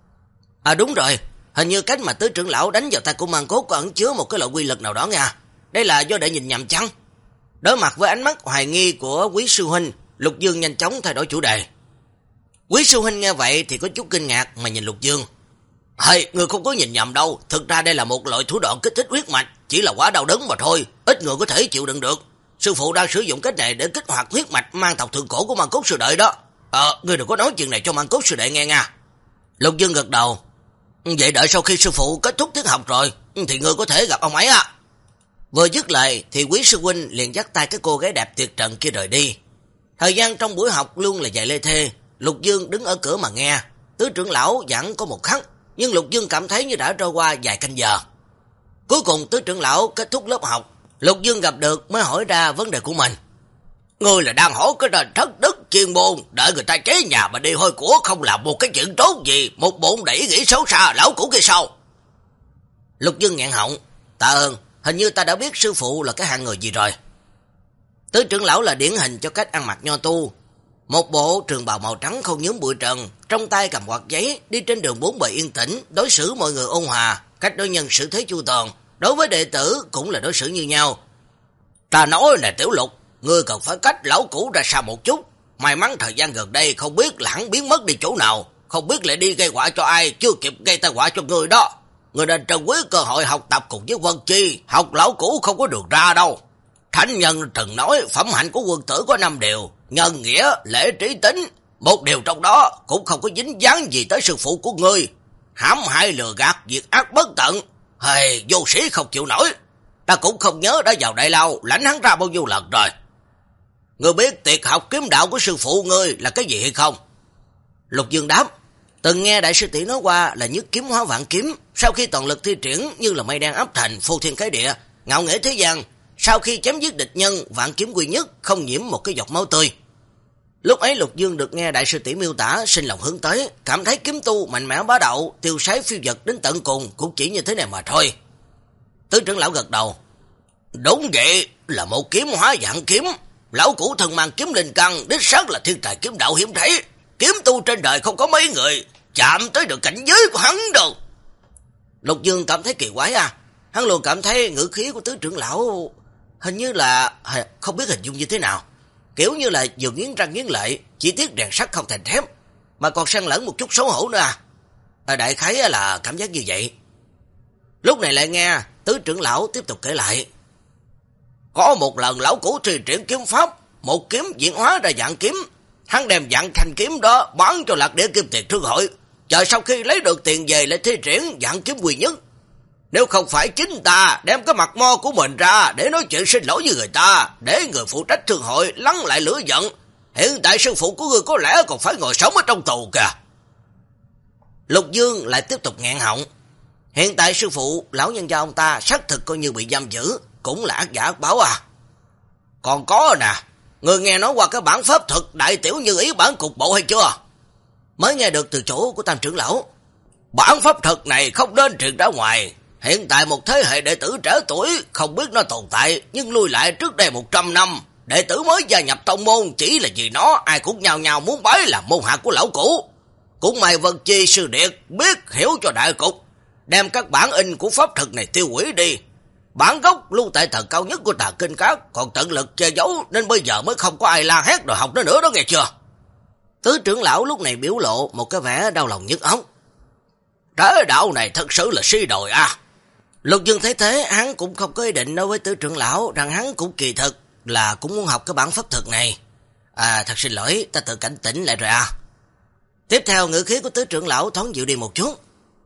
À đúng rồi, hình như cách mà tứ trưởng lão đánh vào tay của Mang Cốt có ẩn chứa một cái loại quy lực nào đó nha. Đây là do đệ nhìn nhầm chăng? Đối mặt với ánh mắt hoài nghi của Quý sư huynh, Lục Dương nhanh chóng thay đổi chủ đề. Quý sư huynh nghe vậy thì có chút kinh ngạc mà nhìn Lục Dương. Hey, người không có nhìn nhầm đâu, thực ra đây là một loại thủ đoạn kích thích huyết mạch, chỉ là quá đau đớn mà thôi, ít người có thể chịu đựng được. Sư phụ đang sử dụng cách này để kích hoạt huyết mạch Mang tộc thượng cổ của Mang Cốt sư đệ đó. Ờ, ngươi đừng có nói chuyện này cho Mang Cốt sư đệ nghe nha. Lục Dương gật đầu. Vậy đợi sau khi sư phụ kết thúc tiết học rồi thì ngươi có thể gặp ông ấy à? Vừa dứt lời thì Quý sư huynh liền dắt tay cái cô gái đẹp tuyệt trần kia rời đi. Thời gian trong buổi học luôn là dài lê thê. Lục Dương đứng ở cửa mà nghe. Tứ trưởng lão giảng có một khắc, nhưng Lục Dương cảm thấy như đã trôi qua vài canh giờ. Cuối cùng tứ trưởng lão kết thúc lớp học, Lục Dương gặp được mới hỏi ra vấn đề của mình. Ngươi là đang hỏi cái nền thất đức chuyên môn, đợi người ta chế nhà mà đi hôi của, không làm một cái chuyện tốt gì, một bụng đẩy nghĩ xấu xa lão cũ kia sao? Lục Dương nghẹn họng. Tạ ơn, hình như ta đã biết sư phụ là cái hạng người gì rồi. Tứ trưởng lão là điển hình cho cách ăn mặc nho tu. Một bộ trường bào màu trắng không nhúm bụi trần, trong tay cầm quạt giấy, đi trên đường bốn bề yên tĩnh, đối xử mọi người ôn hòa, cách đối nhân xử thế chu toàn, đối với đệ tử cũng là đối xử như nhau. Ta nói nè Tiểu Lục, ngươi cần phải cách lão cũ ra xa một chút. May mắn thời gian gần đây không biết là hắn biến mất đi chỗ nào, không biết lại đi gây họa cho ai, chưa kịp gây tai họa cho ngươi đó. Ngươi nên trân quý cơ hội học tập cùng với Vân Chi, học lão cũ không có đường ra đâu. Thánh nhân từng nói phẩm hạnh của quân tử có năm điều: nhân nghĩa, lễ, trí, tính. Một điều trong đó cũng không có dính dáng gì tới sư phụ của ngươi. Hãm hại lừa gạt, diệt ác bất tận. Hey, vô sĩ không chịu nổi. Ta cũng không nhớ đã vào Đại Lao lãnh hắn ra bao nhiêu lần rồi. Ngươi biết tiệc học kiếm đạo của sư phụ ngươi là cái gì hay không? Lục Dương đáp. Từng nghe đại sư tỷ nói qua là nhất kiếm hóa vạn kiếm, sau khi toàn lực thi triển như là mây đen áp thành, phô thiên cái địa, ngạo nghễ thế gian. Sau khi chém giết địch nhân, vạn kiếm quy nhất, không nhiễm một cái giọt máu tươi. Lúc ấy Lục Dương được nghe đại sư tỷ miêu tả, sinh lòng hướng tới, cảm thấy kiếm tu mạnh mẽ bá đạo, tiêu sái phiêu dật đến tận cùng cũng chỉ như thế này mà thôi. Tứ trưởng lão gật đầu. Đúng vậy, là một kiếm hóa vạn kiếm. Lão cũ thân mang kiếm linh căn, đích xác là thiên tài kiếm đạo hiếm thấy. Kiếm tu trên đời không có mấy người chạm tới được cảnh giới của hắn đâu. Lục Dương cảm thấy kỳ quái à. Hắn luôn cảm thấy ngữ khí của tứ trưởng lão hình như là không biết hình dung như thế nào. Kiểu như là vừa nghiến răng nghiến lợi, chỉ tiếc rèn sắt không thành thép, mà còn xen lẫn một chút xấu hổ nữa à. à đại khái là cảm giác như vậy. Lúc này lại nghe tứ trưởng lão tiếp tục kể lại. Có một lần lão cũ thi triển kiếm pháp, một kiếm diễn hóa ra vạn kiếm. Hắn đem vạn thanh kiếm đó bán cho Lạc Địa Kim Tiền Thương Hội, chờ sau khi lấy được tiền về lại thi triển vạn kiếm quy nhất. Nếu không phải chính ta đem cái mặt mo của mình ra để nói chuyện xin lỗi với người ta, để người phụ trách thương hội lắng lại lửa giận, hiện tại sư phụ của người có lẽ còn phải ngồi sống ở trong tù kìa. Lục Dương lại tiếp tục nghẹn họng. Hiện tại sư phụ, lão nhân gia ông ta xác thực coi như bị giam giữ, cũng là ác giả ác báo à. Còn có nè, người nghe nói qua cái bản pháp thuật đại tiểu như ý bản cục bộ hay chưa? Mới nghe được từ chỗ của Tam trưởng lão. Bản pháp thuật này không nên truyền ra ngoài. Hiện tại một thế hệ đệ tử trẻ tuổi không biết nó tồn tại, nhưng lui lại trước đây một trăm năm, đệ tử mới gia nhập tông môn chỉ là vì nó, ai cũng nhào nhào muốn bái làm môn hạ của lão cũ. Cũng may Vân Chi sư điệt biết hiểu cho đại cục, đem các bản in của pháp thuật này tiêu hủy đi. Bản gốc lưu tại tầng cao nhất của Tà Kinh Các, còn tận lực che giấu nên bây giờ mới không có ai la hét đòi học nó nữa đó, nghe chưa? Tứ trưởng lão lúc này biểu lộ một cái vẻ đau lòng nhức óc. Thế đạo này thật sự là suy đồi à. Lục Dương thấy thế, hắn cũng không có ý định nói với tứ trưởng lão rằng hắn cũng kỳ thực là cũng muốn học cái bản pháp thuật này. À, thật xin lỗi, ta tự cảnh tỉnh lại rồi à. Tiếp theo ngữ khí của tứ trưởng lão thoáng dịu đi một chút.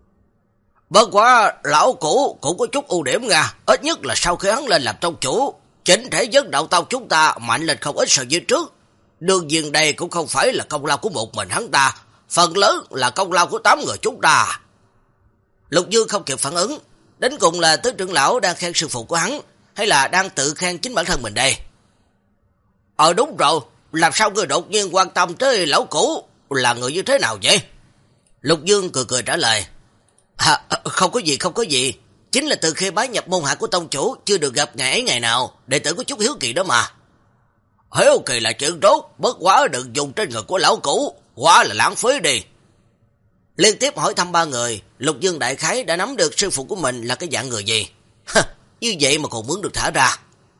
Bất quá lão cũ cũng có chút ưu điểm nha, ít nhất là sau khi hắn lên làm tông chủ, chính thể dân đạo tông chúng ta mạnh lên không ít so với trước. Đương nhiên đây cũng không phải là công lao của một mình hắn ta, phần lớn là công lao của tám người chúng ta. Lục Dương không kịp phản ứng, đến cùng là tứ trưởng lão đang khen sư phụ của hắn, hay là đang tự khen chính bản thân mình đây? Ờ đúng rồi, làm sao ngươi đột nhiên quan tâm tới lão cũ, là người như thế nào vậy? Lục Dương cười cười trả lời. À, không có gì, không có gì. Chính là từ khi bái nhập môn hạ của tông chủ, chưa được gặp ngày ấy ngày nào, đệ tử có chút hiếu kỳ đó mà. Hiếu kỳ là chuyện tốt, bất quá đừng dùng trên người của lão cũ, quá là lãng phí đi. Liên tiếp hỏi thăm ba người, Lục Dương đại khái đã nắm được sư phụ của mình là cái dạng người gì. Như vậy mà còn muốn được thả ra.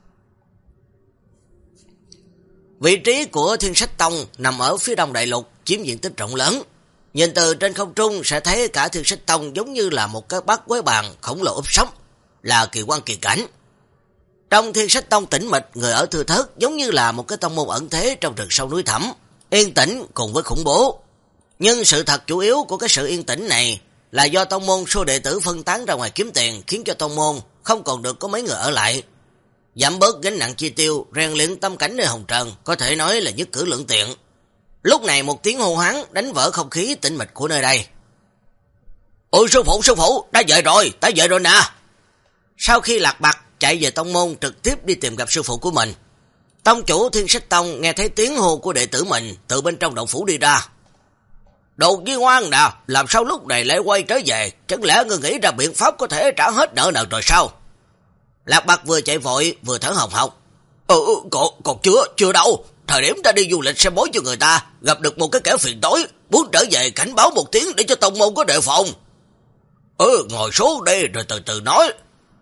Vị trí của Thiên Sách Tông nằm ở phía đông đại lục, chiếm diện tích rộng lớn. Nhìn từ trên không trung sẽ thấy cả Thiên Sách Tông giống như là một cái bát quái bàn khổng lồ úp sóng, là kỳ quan kỳ cảnh. Trong Thiên Sách Tông tĩnh mịch, người ở thưa thớt, giống như là một cái tông môn ẩn thế trong rừng sâu núi thẳm, yên tĩnh cùng với khủng bố. Nhưng sự thật chủ yếu của cái sự yên tĩnh này là do tông môn số đệ tử phân tán ra ngoài kiếm tiền, khiến cho tông môn không còn được có mấy người ở lại. Giảm bớt gánh nặng chi tiêu, rèn luyện tâm cảnh nơi hồng trần, có thể nói là nhất cử lưỡng tiện. Lúc này một tiếng hô hoán đánh vỡ không khí tĩnh mịch của nơi đây. Ôi sư phụ, sư phụ, đã về rồi, đã về rồi nè. Sau khi Lạc Bạc chạy về tông môn trực tiếp đi tìm gặp sư phụ của mình, tông chủ Thiên Sách Tông nghe thấy tiếng hô của đệ tử mình từ bên trong động phủ đi ra. Đồ Nhi ngoan nè, làm sao lúc này lại quay trở về, chẳng lẽ ngươi nghĩ ra biện pháp có thể trả hết nợ nần rồi sao? Lạc Bạc vừa chạy vội vừa thở hồng hộc. Ừ, còn, còn chưa, chưa đâu. Thời điểm ta đi du lịch xem bói cho người ta, gặp được một cái kẻ phiền tối, muốn trở về cảnh báo một tiếng để cho tông môn có đề phòng. Ừ, ngồi xuống đi rồi từ từ nói.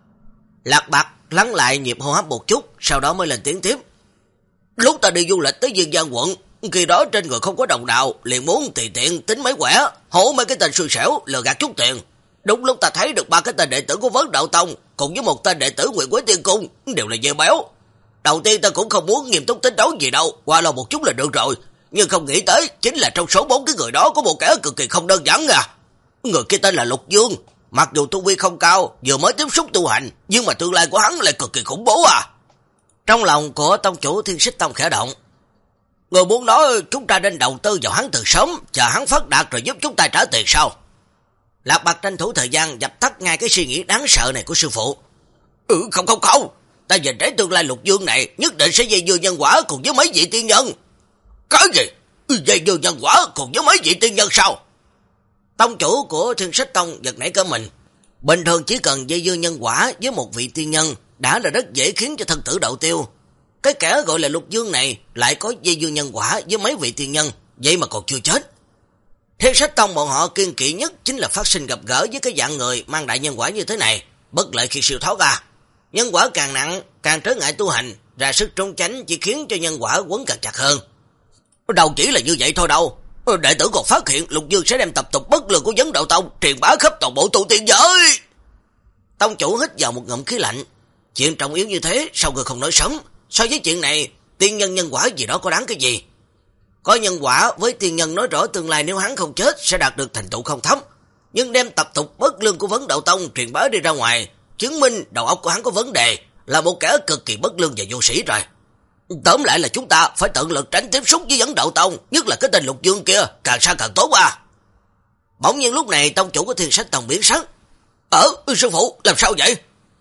Lạc Bạc lắng lại nhịp hô hấp một chút, sau đó mới lên tiếng tiếp. Lúc ta đi du lịch tới Dương Giang quận, khi đó trên người không có đồng nào, liền muốn tùy tiện tính mấy quẻ, hổ mấy cái tên xui xẻo, lừa gạt chút tiền. Đúng lúc ta thấy được ba cái tên đệ tử của Vấn Đạo Tông, cùng với một tên đệ tử Nguyệt Quế Tiên Cung, đều là dê béo. Đầu tiên ta cũng không muốn nghiêm túc tính toán gì đâu, qua lo một chút là được rồi, nhưng không nghĩ tới chính là trong số bốn cái người đó có một kẻ cực kỳ không đơn giản à. Người kia tên là Lục Dương, mặc dù tu vi không cao, vừa mới tiếp xúc tu hành, nhưng mà tương lai của hắn lại cực kỳ khủng bố à. Trong lòng của tông chủ Thiên Xích Tông khẽ động. Người muốn nói chúng ta nên đầu tư vào hắn từ sớm, chờ hắn phát đạt rồi giúp chúng ta trả tiền sao? Lạc Bạc tranh thủ thời gian dập tắt ngay cái suy nghĩ đáng sợ này của sư phụ. Ừ, không không không, ta nhìn thấy tương lai Lục Dương này nhất định sẽ dây dưa nhân quả cùng với mấy vị tiên nhân. Cái gì? Dây dưa nhân quả cùng với mấy vị tiên nhân sao? Tông chủ của Thiên Sách Tông giật nảy cơ mình. Bình thường chỉ cần dây dưa nhân quả với một vị tiên nhân đã là rất dễ khiến cho thân tử đạo tiêu. Cái kẻ gọi là Lục Dương này lại có dây dưa nhân quả với mấy vị tiên nhân, vậy mà còn chưa chết. Thiên Sách Tông bọn họ kiên kỵ nhất chính là phát sinh gặp gỡ với cái dạng người mang đại nhân quả như thế này, bất lợi khi siêu thoát ra. Nhân quả càng nặng, càng trở ngại tu hành, ra sức trốn tránh chỉ khiến cho nhân quả quấn càng chặt hơn. Đâu chỉ là như vậy thôi đâu. Đệ tử còn phát hiện Lục Dương sẽ đem tập tục bất lương của Vấn Đạo Tông truyền bá khắp toàn bộ tu tiên giới. Tông chủ hít vào một ngụm khí lạnh. Chuyện trọng yếu như thế sao người không nói sớm? So với chuyện này, tiên nhân nhân quả gì đó có đáng cái gì? Có nhân quả với tiên nhân nói rõ tương lai nếu hắn không chết sẽ đạt được thành tựu không thấp, nhưng đem tập tục bất lương của Vấn Đạo Tông truyền bá đi ra ngoài, chứng minh đầu óc của hắn có vấn đề, là một kẻ cực kỳ bất lương và vô sĩ rồi. Tóm lại là chúng ta phải tận lực tránh tiếp xúc với Vấn Đạo Tông, nhất là cái tên Lục Dương kia, càng xa càng tốt à. Bỗng nhiên lúc này tông chủ của Thiên Sách Tông biến sắc. Ờ, sư phụ, làm sao vậy?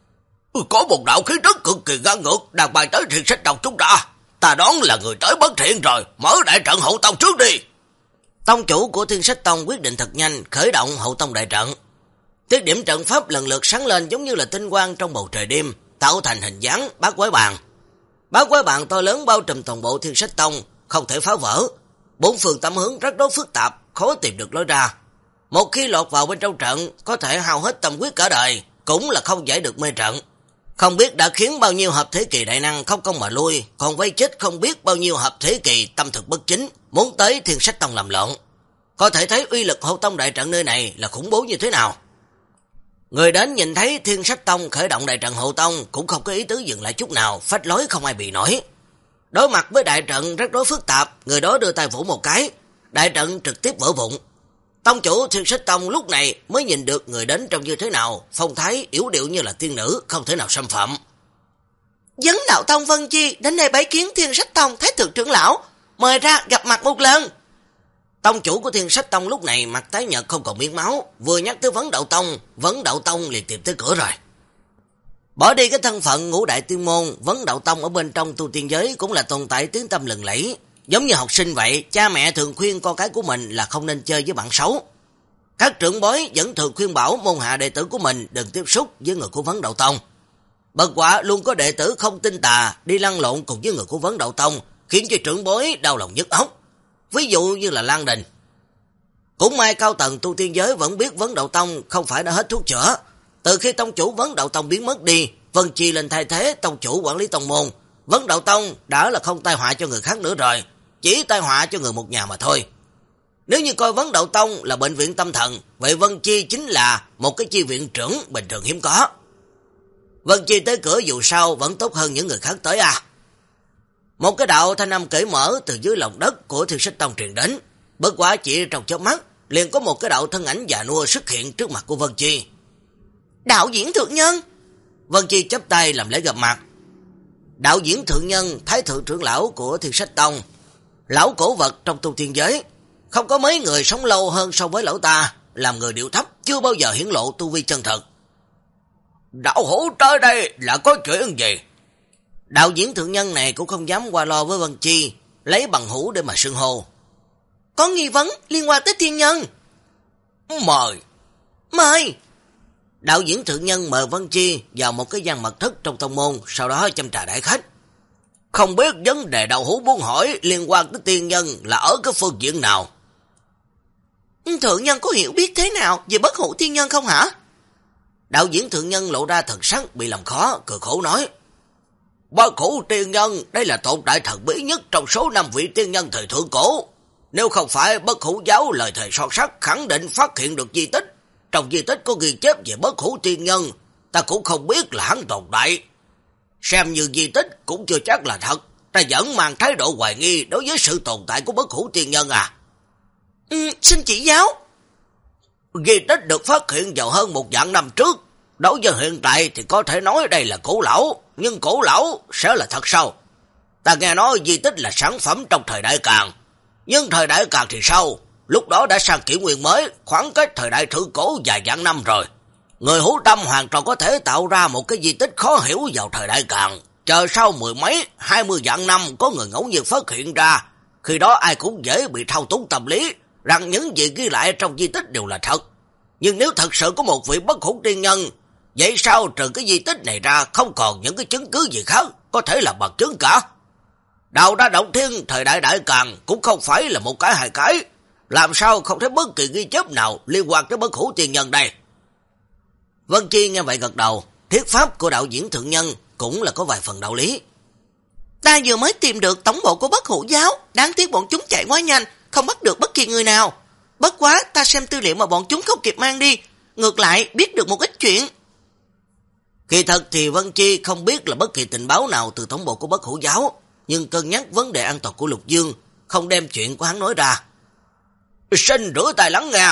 Có một đạo khí rất cực kỳ ngang ngược đang bay tới Thiên Sách Tông chúng ta. Ta đoán là người tới bất thiện rồi, mở đại trận hậu tông trước đi. Tông chủ của Thiên Sách Tông quyết định thật nhanh, khởi động hậu tông đại trận. Tiết điểm trận pháp lần lượt sáng lên giống như là tinh quang trong bầu trời đêm, tạo thành hình dáng bát quái bàn. Bát quái bàn to lớn bao trùm toàn bộ Thiên Sách Tông, không thể phá vỡ. Bốn phương tám hướng rắc rối phức tạp, khó tìm được lối ra. Một khi lọt vào bên trong trận, có thể hao hết tâm huyết cả đời, cũng là không giải được mê trận. Không biết đã khiến bao nhiêu hợp thế kỳ đại năng không công mà lui, còn vây chết không biết bao nhiêu hợp thế kỳ tâm thực bất chính, muốn tới Thiên Sách Tông làm loạn. Có thể thấy uy lực hậu tông đại trận nơi này là khủng bố như thế nào. Người đến nhìn thấy Thiên Sách Tông khởi động đại trận hậu tông cũng không có ý tứ dừng lại chút nào, phách lối không ai bị nổi. Đối mặt với đại trận rắc rối phức tạp, người đó đưa tay vỗ một cái, đại trận trực tiếp vỡ vụn. Tông chủ Thiên Sách Tông lúc này mới nhìn được người đến trông như thế nào, phong thái yếu điệu như là tiên nữ, không thể nào xâm phạm. Vấn Đạo Tông Vân Chi đến đây bái kiến Thiên Sách Tông Thái thượng trưởng lão. mời ra gặp mặt một lần. Tông chủ của Thiên Sách Tông lúc này mặt tái nhợt không còn miếng máu, vừa nhắc tới Vấn Đạo Tông, Vấn Đạo Tông liền tìm tới cửa rồi. Bỏ đi cái thân phận ngũ đại tiên môn, Vấn Đạo Tông ở bên trong tu tiên giới cũng là tồn tại tiếng tăm lừng lẫy. Giống như học sinh vậy, cha mẹ thường khuyên con cái của mình là không nên chơi với bạn xấu. Các trưởng bối vẫn thường khuyên bảo môn hạ đệ tử của mình đừng tiếp xúc với người của Vấn Đạo Tông. Bất quả luôn có đệ tử không tin tà đi lăn lộn cùng với người của Vấn Đạo Tông, khiến cho trưởng bối đau lòng nhức óc. Ví dụ như là Lan Đình. Cũng may cao tầng tu tiên giới vẫn biết Vấn Đạo Tông không phải đã hết thuốc chữa. Từ khi tông chủ Vấn Đạo Tông biến mất đi, Vân Chi lên thay thế tông chủ quản lý tông môn, Vấn Đạo Tông đã là không tai họa cho người khác nữa rồi, chỉ tai họa cho người một nhà mà thôi. Nếu như coi Vấn Đạo Tông là bệnh viện tâm thần, vậy Vân Chi chính là một cái chi viện trưởng bình thường hiếm có. Vân Chi tới cửa dù sao vẫn tốt hơn những người khác tới à. Một cái đạo thanh âm cởi mở từ dưới lòng đất của Thiên Sách Tông truyền đến, bất quá chỉ trong chớp mắt, liền có một cái đạo thân ảnh già nua xuất hiện trước mặt của Vân Chi. Đạo diễn thượng nhân. Vân Chi chắp tay làm lễ gặp mặt. Đạo diễn thượng nhân, thái thượng trưởng lão của Thiên Sách Tông, lão cổ vật trong tu tiên giới, không có mấy người sống lâu hơn so với lão ta, làm người điệu thấp, chưa bao giờ hiển lộ tu vi chân thật. Đạo hữu tới đây là có chuyện gì? Đạo diễn thượng nhân này cũng không dám qua lo với Vân Chi, lấy bằng hữu để mà xưng hô. Có nghi vấn liên quan tới thiên nhân. Mời. Mời. Đạo diễn thượng nhân mời Vân Chi vào một cái gian mật thất trong tông môn, sau đó châm trà đãi khách. Không biết vấn đề đạo hữu muốn hỏi liên quan tới tiên nhân là ở cái phương diện nào? Thượng nhân có hiểu biết thế nào về bất hủ tiên nhân không hả? Đạo diễn thượng nhân lộ ra thần sắc bị làm khó, cười khổ nói. Bất hủ tiên nhân, đây là tồn tại thần bí nhất trong số năm vị tiên nhân thời thượng cổ. Nếu không phải bất hủ giáo lời thề son sắt khẳng định phát hiện được di tích, trong di tích có ghi chép về bất hủ tiên nhân, ta cũng không biết là hắn tồn tại. Xem như di tích cũng chưa chắc là thật, ta vẫn mang thái độ hoài nghi đối với sự tồn tại của bất hủ tiên nhân à. Ừ, xin chỉ giáo. Di tích được phát hiện vào hơn một vạn năm trước, đối với hiện tại thì có thể nói đây là cổ lão, nhưng cổ lão sẽ là thật sao? Ta nghe nói di tích là sản phẩm trong thời đại Càn, nhưng thời đại Càn thì sao? Lúc đó đã sang kỷ nguyên mới, khoảng cách thời đại thượng cổ vài vạn năm rồi. Người hữu tâm hoàn toàn có thể tạo ra một cái di tích khó hiểu vào thời đại Càn. Chờ sau mười mấy, hai mươi vạn năm có người ngẫu nhiên phát hiện ra, khi đó ai cũng dễ bị thao túng tâm lý, rằng những gì ghi lại trong di tích đều là thật. Nhưng nếu thật sự có một vị bất hủ tiên nhân, vậy sao trừ cái di tích này ra không còn những cái chứng cứ gì khác có thể là bằng chứng cả? Đạo ra động thiên thời đại đại Càn cũng không phải là một cái hai cái, làm sao không thấy bất kỳ ghi chép nào liên quan tới bất hủ tiên nhân đây? Vân Chi nghe vậy gật đầu, thuyết pháp của đạo diễn thượng nhân cũng là có vài phần đạo lý. Ta vừa mới tìm được tổng bộ của bất hủ giáo, đáng tiếc bọn chúng chạy quá nhanh, không bắt được bất kỳ người nào. Bất quá ta xem tư liệu mà bọn chúng không kịp mang đi, ngược lại biết được một ít chuyện. Kỳ thật thì Vân Chi không biết là bất kỳ tình báo nào từ tổng bộ của bất hủ giáo, nhưng cân nhắc vấn đề an toàn của Lục Dương, không đem chuyện của hắn nói ra. Xin rửa tay lắng nghe.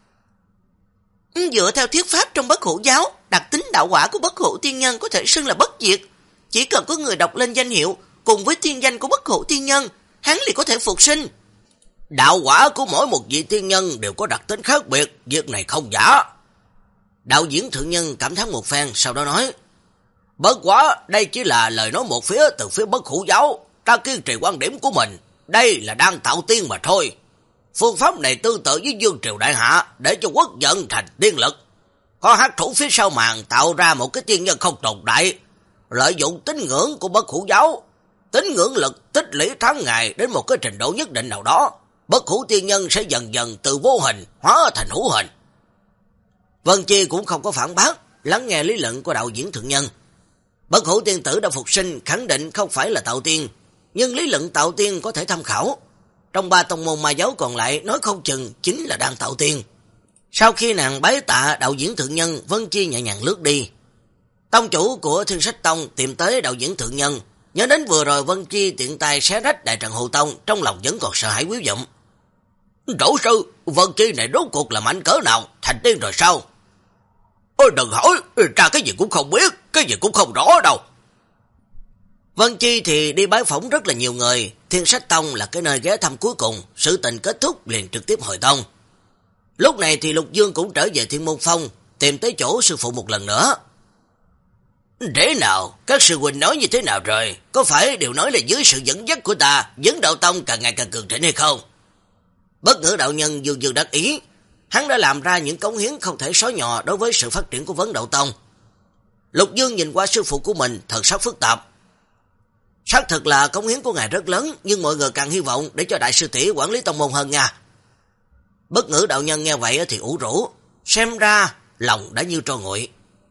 Dựa theo thuyết pháp trong bất hủ giáo, đặc tính đạo quả của bất hủ tiên nhân có thể xưng là bất diệt. Chỉ cần có người đọc lên danh hiệu cùng với tiên danh của bất hủ tiên nhân, hắn liền có thể phục sinh. Đạo quả của mỗi một vị tiên nhân đều có đặc tính khác biệt, việc này không giả. Đạo diễn thượng nhân cảm thán một phen, sau đó nói. Bất quá, đây chỉ là lời nói một phía từ phía bất hủ giáo, ta kiên trì quan điểm của mình, đây là đang tạo tiên mà thôi. Phương pháp này tương tự với Dương Triều Đại Hạ, để cho quốc vận thành tiên lực. Có hắc thủ phía sau màn tạo ra một cái tiên nhân không tồn tại, lợi dụng tín ngưỡng của bất hủ giáo. Tín ngưỡng lực tích lũy tháng ngày đến một cái trình độ nhất định nào đó, bất hủ tiên nhân sẽ dần dần từ vô hình hóa thành hữu hình. Vân Chi cũng không có phản bác, lắng nghe lý luận của đạo diễn thượng nhân. Bất hủ tiên tử đã phục sinh, khẳng định không phải là tạo tiên, nhưng lý luận tạo tiên có thể tham khảo. Trong ba tông môn ma giáo còn lại nói không chừng chính là đang tạo tiên. Sau khi nàng bái tạ đạo diễn thượng nhân, Vân Chi nhẹ nhàng lướt đi. Tông chủ của Thiên Sách Tông tìm tới đạo diễn thượng nhân, nhớ đến vừa rồi Vân Chi tiện tay xé rách Đại Trần Hù Tông, trong lòng vẫn còn sợ hãi quý vọng. Tổ sư, Vân Chi này rốt cuộc là mạnh cỡ nào, thành tiên rồi sao? Ôi đừng hỏi, ra cái gì cũng không biết, cái gì cũng không rõ đâu. Vân Chi thì đi bái phỏng rất là nhiều người, Thiên Sách Tông là cái nơi ghé thăm cuối cùng, sự tình kết thúc liền trực tiếp hồi tông. Lúc này thì Lục Dương cũng trở về Thiên Môn Phong, tìm tới chỗ sư phụ một lần nữa. Thế nào? Các sư huynh nói như thế nào rồi? Có phải đều nói là dưới sự dẫn dắt của ta, Vấn Đạo Tông càng ngày càng cường thịnh hay không? Bất Ngữ đạo nhân dương dương đắc ý, hắn đã làm ra những cống hiến không thể xóa nhòa đối với sự phát triển của Vấn Đạo Tông. Lục Dương nhìn qua sư phụ của mình, thần sắc phức tạp. Xác thực là cống hiến của ngài rất lớn, nhưng mọi người càng hy vọng để cho đại sư tỷ quản lý tông môn hơn nha. Bất Ngữ đạo nhân nghe vậy thì ủ rũ, xem ra lòng đã như tro nguội.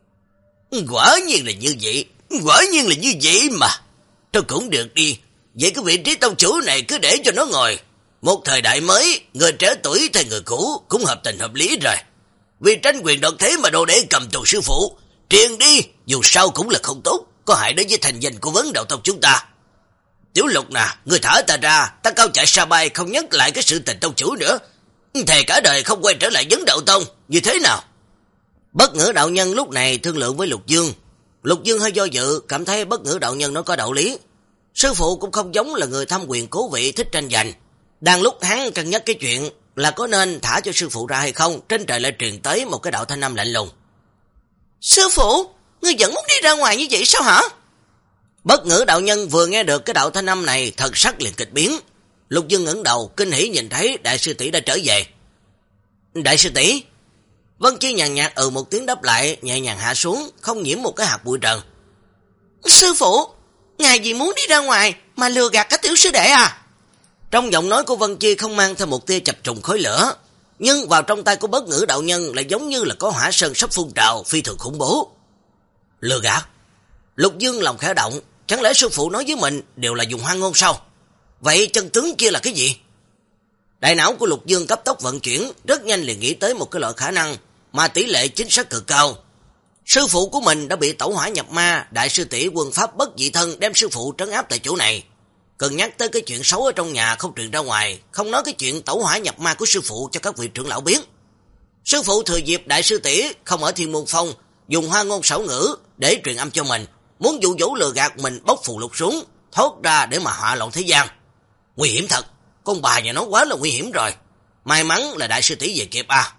Quả nhiên là như vậy, quả nhiên là như vậy mà. Thôi cũng được đi, vậy cái vị trí tông chủ này cứ để cho nó ngồi. Một thời đại mới, người trẻ tuổi thay người cũ cũng hợp tình hợp lý rồi. Vì tranh quyền đoạt thế mà đồ để cầm tù sư phụ, truyền đi, dù sao cũng là không tốt, có hại đến với thành danh của Vấn Đạo Tông chúng ta. Tiểu Lục nè, người thả ta ra, ta cao chạy xa bay không nhắc lại cái sự tình tông chủ nữa. Thề cả đời không quay trở lại Vấn Đạo Tông, như thế nào? Bất Ngữ đạo nhân lúc này thương lượng với Lục Dương. Lục Dương hơi do dự, cảm thấy Bất Ngữ đạo nhân nói có đạo lý. Sư phụ cũng không giống là người tham quyền cố vị thích tranh giành. Đang lúc hắn cân nhắc cái chuyện là có nên thả cho sư phụ ra hay không, trên trời lại truyền tới một cái đạo thanh âm lạnh lùng. Sư phụ, ngươi vẫn muốn đi ra ngoài như vậy sao hả? Bất Ngữ đạo nhân vừa nghe được cái đạo thanh âm này, thật sắc liền kịch biến. Lục Dương ngẩng đầu, kinh hỉ nhìn thấy đại sư tỷ đã trở về. Đại sư tỷ? Vân Chi nhàn nhạt ừ một tiếng đáp lại, nhẹ nhàng hạ xuống, không nhiễm một cái hạt bụi trần. Sư phụ, ngài gì muốn đi ra ngoài mà lừa gạt các tiểu sư đệ à? Trong giọng nói của Vân Chi không mang theo một tia chập trùng khói lửa, nhưng vào trong tay của Bất Ngữ đạo nhân lại giống như là có hỏa sơn sắp phun trào, phi thường khủng bố. Lừa gạt? Lục Dương lòng khẽ động, chẳng lẽ sư phụ nói với mình đều là dùng hoang ngôn sao? Vậy chân tướng kia là cái gì? Đại não của Lục Dương cấp tốc vận chuyển, rất nhanh liền nghĩ tới một cái loại khả năng mà tỷ lệ chính xác cực cao. Sư phụ của mình đã bị tẩu hỏa nhập ma, đại sư tỷ quân pháp bất dị thân đem sư phụ trấn áp tại chỗ này. Cần nhắc tới cái chuyện xấu ở trong nhà không truyền ra ngoài, không nói cái chuyện tẩu hỏa nhập ma của sư phụ cho các vị trưởng lão biết. Sư phụ thừa dịp đại sư tỷ không ở Thiên Môn Phong, dùng hoa ngôn xảo ngữ để truyền âm cho mình, muốn dụ dỗ lừa gạt mình bóc phù lục xuống, thoát ra để mà họa loạn thế gian. Nguy hiểm thật, con bà nhà nó quá là nguy hiểm rồi. May mắn là đại sư tỷ về kịp à.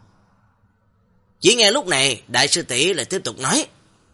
Chỉ nghe lúc này, đại sư tỷ lại tiếp tục nói.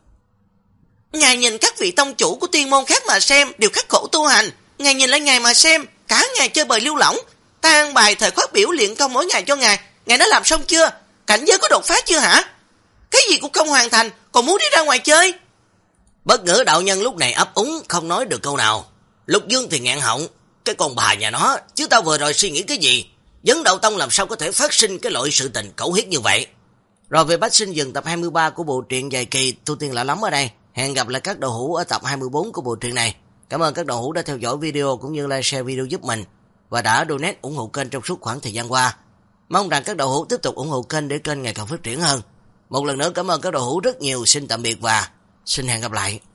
Ngài nhìn các vị tông chủ của tiên môn khác mà xem, đều khắc khổ tu hành. Ngài nhìn lại ngài mà xem, cả ngày chơi bời lưu lỏng. Ta ăn bài thời khóa biểu luyện công mỗi ngày cho ngài, ngài đã làm xong chưa? Cảnh giới có đột phá chưa hả? Cái gì cũng không hoàn thành, còn muốn đi ra ngoài chơi? Bất Ngữ đạo nhân lúc này ấp úng, không nói được câu nào. Lục Dương thì nghẹn họng. Cái con bà nhà nó, chứ tao vừa rồi suy nghĩ cái gì? Vấn Đạo Tông làm sao có thể phát sinh cái loại sự tình cẩu hiết như vậy? Rồi về Bách Sinh dừng tập hai mươi ba của bộ truyện dài kỳ Tu Tiên Lạ Lắm ở đây. Hẹn gặp lại các đầu hữu ở tập hai mươi bốn của bộ truyện này. Cảm ơn các đầu hữu đã theo dõi video cũng như like share video giúp mình và đã donate ủng hộ kênh trong suốt khoảng thời gian qua. Mong rằng các đầu hữu tiếp tục ủng hộ kênh để kênh ngày càng phát triển hơn. Một lần nữa cảm ơn các đầu hữu rất nhiều. Xin tạm biệt và xin hẹn gặp lại.